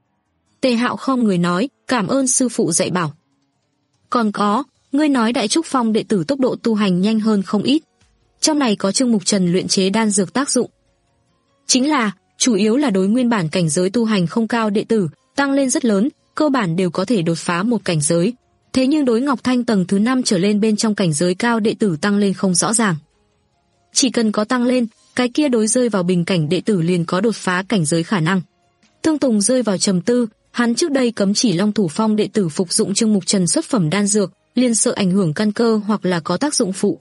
Tề Hạo khom người nói, cảm ơn sư phụ dạy bảo. Còn có, ngươi nói Đại Trúc Phong đệ tử tốc độ tu hành nhanh hơn không ít. Trong này có Trương Mục Trần luyện chế đan dược tác dụng. Chính là, chủ yếu là đối nguyên bản cảnh giới tu hành không cao đệ tử, tăng lên rất lớn, cơ bản đều có thể đột phá một cảnh giới. Thế nhưng đối Ngọc Thanh tầng thứ năm trở lên bên trong cảnh giới cao đệ tử tăng lên không rõ ràng. Chỉ cần có tăng lên, cái kia đối rơi vào bình cảnh đệ tử liền có đột phá cảnh giới khả năng. Thương Tùng rơi vào trầm tư, hắn trước đây cấm chỉ Long Thủ Phong đệ tử phục dụng Trương Mục Trần xuất phẩm đan dược, liền sợ ảnh hưởng căn cơ hoặc là có tác dụng phụ.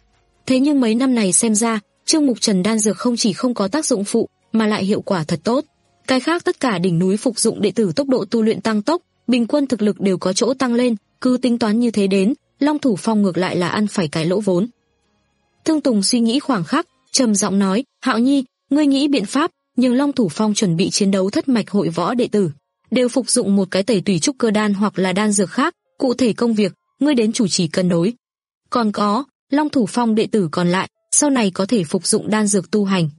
Thế nhưng mấy năm này xem ra, Trương Mục Trần đan dược không chỉ không có tác dụng phụ, mà lại hiệu quả thật tốt. Cái khác tất cả đỉnh núi phục dụng đệ tử tốc độ tu luyện tăng tốc, bình quân thực lực đều có chỗ tăng lên, cứ tính toán như thế đến, Long Thủ Phong ngược lại là ăn phải cái lỗ vốn. Thương Tùng suy nghĩ khoảng khắc, trầm giọng nói, Hạo Nhi, ngươi nghĩ biện pháp, nhưng Long Thủ Phong chuẩn bị chiến đấu thất mạch hội võ đệ tử, đều phục dụng một cái tẩy tùy trúc cơ đan hoặc là đan dược khác, cụ thể công việc, ngươi đến chủ trì cân đối. Còn có, Long Thủ Phong đệ tử còn lại, sau này có thể phục dụng đan dược tu hành.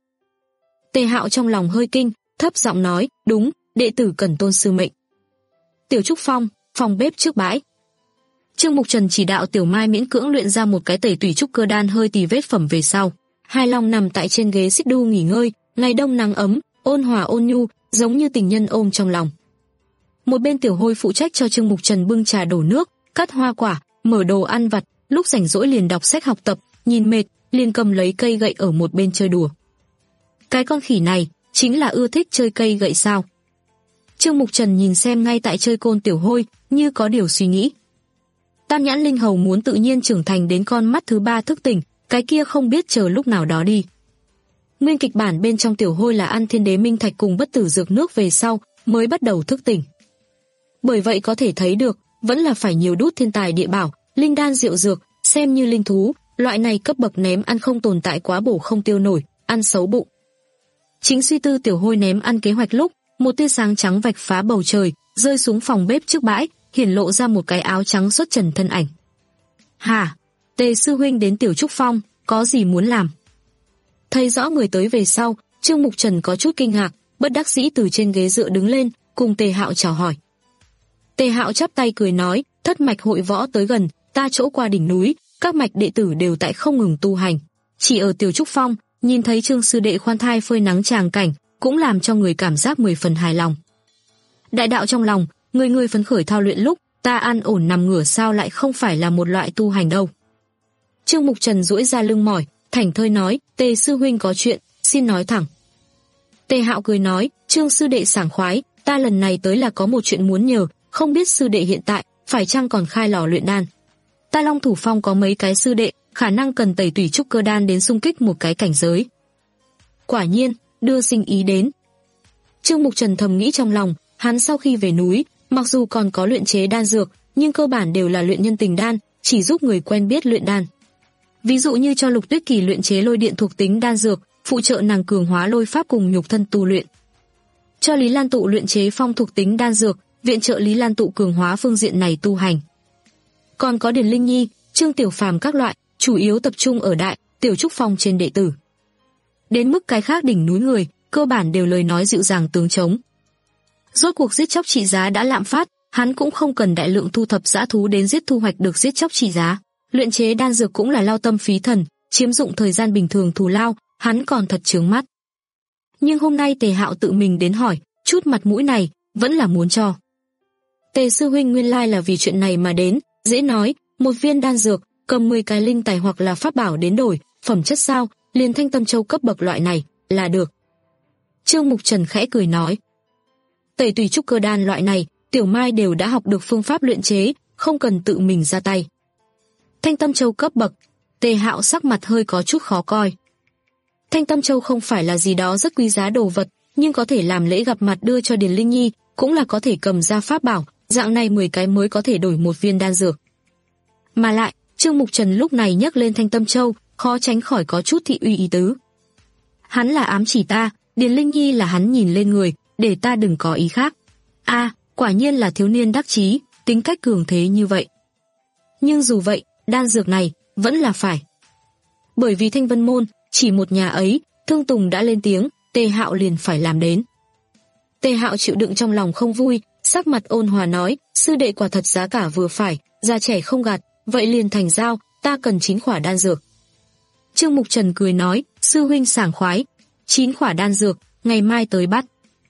Tề Hạo trong lòng hơi kinh, thấp giọng nói, đúng, đệ tử cần tôn sư mệnh. Tiểu Trúc Phong, phòng bếp trước bãi. Trương Mục Trần chỉ đạo Tiểu Mai miễn cưỡng luyện ra một cái tẩy tùy trúc cơ đan hơi tì vết phẩm về sau. Hai Long nằm tại trên ghế xích đu nghỉ ngơi, ngày đông nắng ấm, ôn hòa ôn nhu, giống như tình nhân ôm trong lòng. Một bên Tiểu Hôi phụ trách cho Trương Mục Trần bưng trà đổ nước, cắt hoa quả, mở đồ ăn vặt, lúc rảnh rỗi liền đọc sách học tập, nhìn mệt, liền cầm lấy cây gậy ở một bên chơi đùa. Cái con khỉ này, chính là ưa thích chơi cây gậy sao? Trương Mục Trần nhìn xem ngay tại chơi côn Tiểu Hôi, như có điều suy nghĩ. Tam nhãn linh hầu muốn tự nhiên trưởng thành đến con mắt thứ ba thức tỉnh, cái kia không biết chờ lúc nào đó đi. Nguyên kịch bản bên trong Tiểu Hôi là ăn thiên đế minh thạch cùng bất tử dược nước về sau, mới bắt đầu thức tỉnh. Bởi vậy có thể thấy được, vẫn là phải nhiều đút thiên tài địa bảo, linh đan rượu dược, xem như linh thú, loại này cấp bậc ném ăn không tồn tại quá bổ không tiêu nổi, ăn xấu bụng. Chính suy tư Tiểu Hôi ném ăn kế hoạch lúc, một tia sáng trắng vạch phá bầu trời, rơi xuống phòng bếp trước bãi, hiển lộ ra một cái áo trắng xuất trần thân ảnh. Hả? Tề sư huynh đến Tiểu Trúc Phong, có gì muốn làm? Thấy rõ người tới về sau, Trương Mục Trần có chút kinh ngạc, bất đắc dĩ từ trên ghế dựa đứng lên, cùng Tề Hạo chào hỏi. Tề Hạo chắp tay cười nói, thất mạch hội võ tới gần, ta chỗ qua đỉnh núi, các mạch đệ tử đều tại không ngừng tu hành. Chỉ ở Tiểu Trúc Phong, nhìn thấy Trương sư đệ khoan thai phơi nắng tràng cảnh, cũng làm cho người cảm giác mười phần hài lòng. Đại đạo trong lòng, người người phấn khởi thao luyện lúc, ta an ổn nằm ngửa sao lại không phải là một loại tu hành đâu. Trương Mục Trần duỗi ra lưng mỏi, thảnh thơi nói, Tề sư huynh có chuyện, xin nói thẳng. Tề Hạo cười nói, Trương sư đệ sảng khoái, ta lần này tới là có một chuyện muốn nhờ, không biết sư đệ hiện tại phải chăng còn khai lò luyện đan. Ta Long Thủ Phong có mấy cái sư đệ, khả năng cần tẩy tùy trúc cơ đan đến xung kích một cái cảnh giới. Quả nhiên, đưa sinh ý đến. Trương Mục Trần thầm nghĩ trong lòng, hắn sau khi về núi, mặc dù còn có luyện chế đan dược, nhưng cơ bản đều là luyện nhân tình đan, chỉ giúp người quen biết luyện đan. Ví dụ như cho Lục Tuyết Kỳ luyện chế lôi điện thuộc tính đan dược, phụ trợ nàng cường hóa lôi pháp cùng nhục thân tu luyện. Cho Lý Lan Tụ luyện chế phong thuộc tính đan dược, viện trợ Lý Lan Tụ cường hóa phương diện này tu hành. Còn có Điền Linh Nhi, Trương Tiểu Phàm các loại, chủ yếu tập trung ở đại, Tiểu Trúc Phong trên đệ tử. Đến mức cái khác đỉnh núi người, cơ bản đều lời nói dịu dàng tướng chống. Rốt cuộc giết chóc trị giá đã lạm phát, hắn cũng không cần đại lượng thu thập dã thú đến giết thu hoạch được giết chóc trị giá. Luyện chế đan dược cũng là lao tâm phí thần, chiếm dụng thời gian bình thường thù lao, hắn còn thật chướng mắt. Nhưng hôm nay Tề Hạo tự mình đến hỏi, chút mặt mũi này, vẫn là muốn cho. Tề sư huynh nguyên lai là vì chuyện này mà đến, dễ nói, một viên đan dược, cầm mười cái linh tài hoặc là pháp bảo đến đổi, phẩm chất sao, liền Thanh Tâm Châu cấp bậc loại này, là được. Trương Mục Trần khẽ cười nói. Tẩy tùy trúc cơ đan loại này, Tiểu Mai đều đã học được phương pháp luyện chế, không cần tự mình ra tay. Thanh Tâm Châu cấp bậc, Tề Hạo sắc mặt hơi có chút khó coi. Thanh Tâm Châu không phải là gì đó rất quý giá đồ vật, nhưng có thể làm lễ gặp mặt đưa cho Điền Linh Nhi, cũng là có thể cầm ra pháp bảo, dạng này mười cái mới có thể đổi một viên đan dược. Mà lại, Trương Mục Trần lúc này nhắc lên Thanh Tâm Châu, khó tránh khỏi có chút thị uy ý tứ. Hắn là ám chỉ ta, Điền Linh Nhi là hắn nhìn lên người, để ta đừng có ý khác. A, à, quả nhiên là thiếu niên đắc chí, tính cách cường thế như vậy. Nhưng dù vậy, đan dược này vẫn là phải. Bởi vì Thanh Vân Môn chỉ một nhà ấy, Thương Tùng đã lên tiếng, Tề Hạo liền phải làm đến. Tề Hạo chịu đựng trong lòng không vui, sắc mặt ôn hòa nói, sư đệ quả thật giá cả vừa phải, già trẻ không gạt, vậy liền thành giao, ta cần chín khỏa đan dược. Trương Mục Trần cười nói, sư huynh sảng khoái, chín khỏa đan dược, ngày mai tới bắt.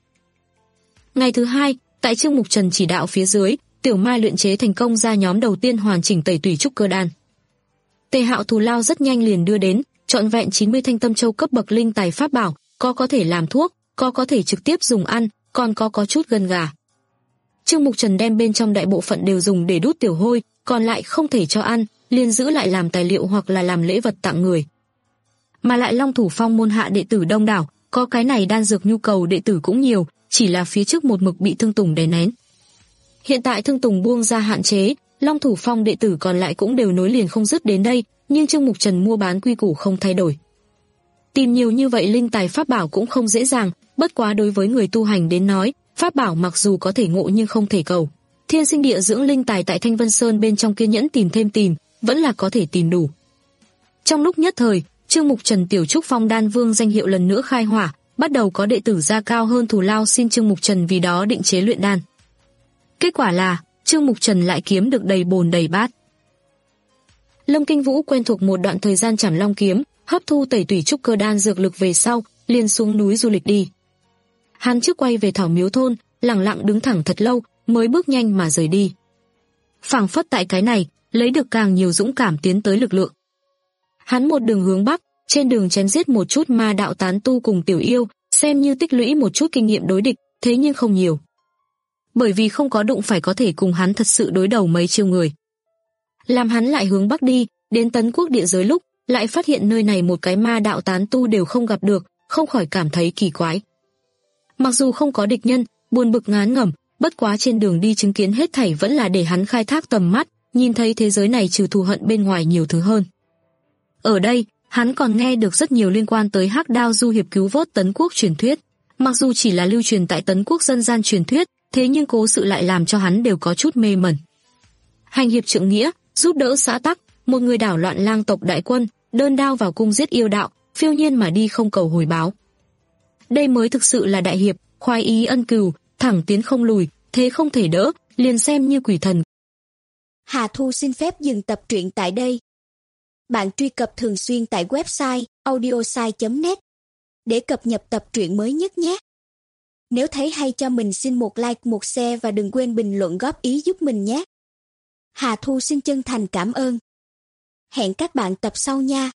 Ngày thứ hai, tại Trương Mục Trần chỉ đạo phía dưới, Tiểu Mai luyện chế thành công ra nhóm đầu tiên hoàn chỉnh tẩy tủy trúc cơ đan. Tề Hạo thù lao rất nhanh liền đưa đến, trọn vẹn chín mươi thanh tâm châu cấp bậc linh tài pháp bảo, có có thể làm thuốc, có có thể trực tiếp dùng ăn, còn có có chút gân gà. Trương Mục Trần đem bên trong đại bộ phận đều dùng để đút tiểu hôi, còn lại không thể cho ăn, liền giữ lại làm tài liệu hoặc là làm lễ vật tặng người. Mà lại Long Thủ Phong môn hạ đệ tử đông đảo, có cái này đan dược nhu cầu đệ tử cũng nhiều, chỉ là phía trước một mực bị Thương Tùng đè nén. Hiện tại Thương Tùng buông ra hạn chế, Long Thủ Phong đệ tử còn lại cũng đều nối liền không dứt đến đây, nhưng Trương Mục Trần mua bán quy củ không thay đổi. Tìm nhiều như vậy linh tài pháp bảo cũng không dễ dàng, bất quá đối với người tu hành đến nói, pháp bảo mặc dù có thể ngộ nhưng không thể cầu. Thiên sinh địa dưỡng linh tài tại Thanh Vân Sơn bên trong kiên nhẫn tìm thêm tìm, vẫn là có thể tìm đủ. Trong lúc nhất thời, Trương Mục Trần tiểu trúc phong đan vương danh hiệu lần nữa khai hỏa, bắt đầu có đệ tử ra cao hơn thù lao xin Trương Mục Trần vì đó định chế luyện đan. Kết quả là, Trương Mục Trần lại kiếm được đầy bồn đầy bát. Lâm Kinh Vũ quen thuộc một đoạn thời gian chảm long kiếm, hấp thu tẩy tủy trúc cơ đan dược lực về sau, liền xuống núi du lịch đi. Hắn trước quay về Thảo Miếu thôn, lặng lặng đứng thẳng thật lâu, mới bước nhanh mà rời đi. Phảng phất tại cái này, lấy được càng nhiều dũng cảm tiến tới lực lượng. Hắn một đường hướng bắc, trên đường chém giết một chút ma đạo tán tu cùng tiểu yêu, xem như tích lũy một chút kinh nghiệm đối địch, thế nhưng không nhiều. Bởi vì không có đụng phải có thể cùng hắn thật sự đối đầu mấy chiêu người. Làm hắn lại hướng bắc đi, đến Tấn Quốc địa giới lúc, lại phát hiện nơi này một cái ma đạo tán tu đều không gặp được, không khỏi cảm thấy kỳ quái. Mặc dù không có địch nhân, buồn bực ngán ngẩm, bất quá trên đường đi chứng kiến hết thảy vẫn là để hắn khai thác tầm mắt, nhìn thấy thế giới này trừ thù hận bên ngoài nhiều thứ hơn. Ở đây, hắn còn nghe được rất nhiều liên quan tới Hắc Đao du hiệp cứu vớt Tấn Quốc truyền thuyết. Mặc dù chỉ là lưu truyền tại Tấn Quốc dân gian truyền thuyết, thế nhưng cố sự lại làm cho hắn đều có chút mê mẩn. Hành hiệp trượng nghĩa, giúp đỡ xã tắc, một người đảo loạn lang tộc đại quân, đơn đao vào cung giết yêu đạo, phiêu nhiên mà đi không cầu hồi báo. Đây mới thực sự là đại hiệp, khoái ý ân cừu, thẳng tiến không lùi, thế không thể đỡ, liền xem như quỷ thần. Hà Thu xin phép dừng tập truyện tại đây. Bạn truy cập thường xuyên tại website audiosai chấm net để cập nhật tập truyện mới nhất nhé. Nếu thấy hay cho mình xin một like, một share và đừng quên bình luận góp ý giúp mình nhé. Hà Thu xin chân thành cảm ơn. Hẹn các bạn tập sau nha.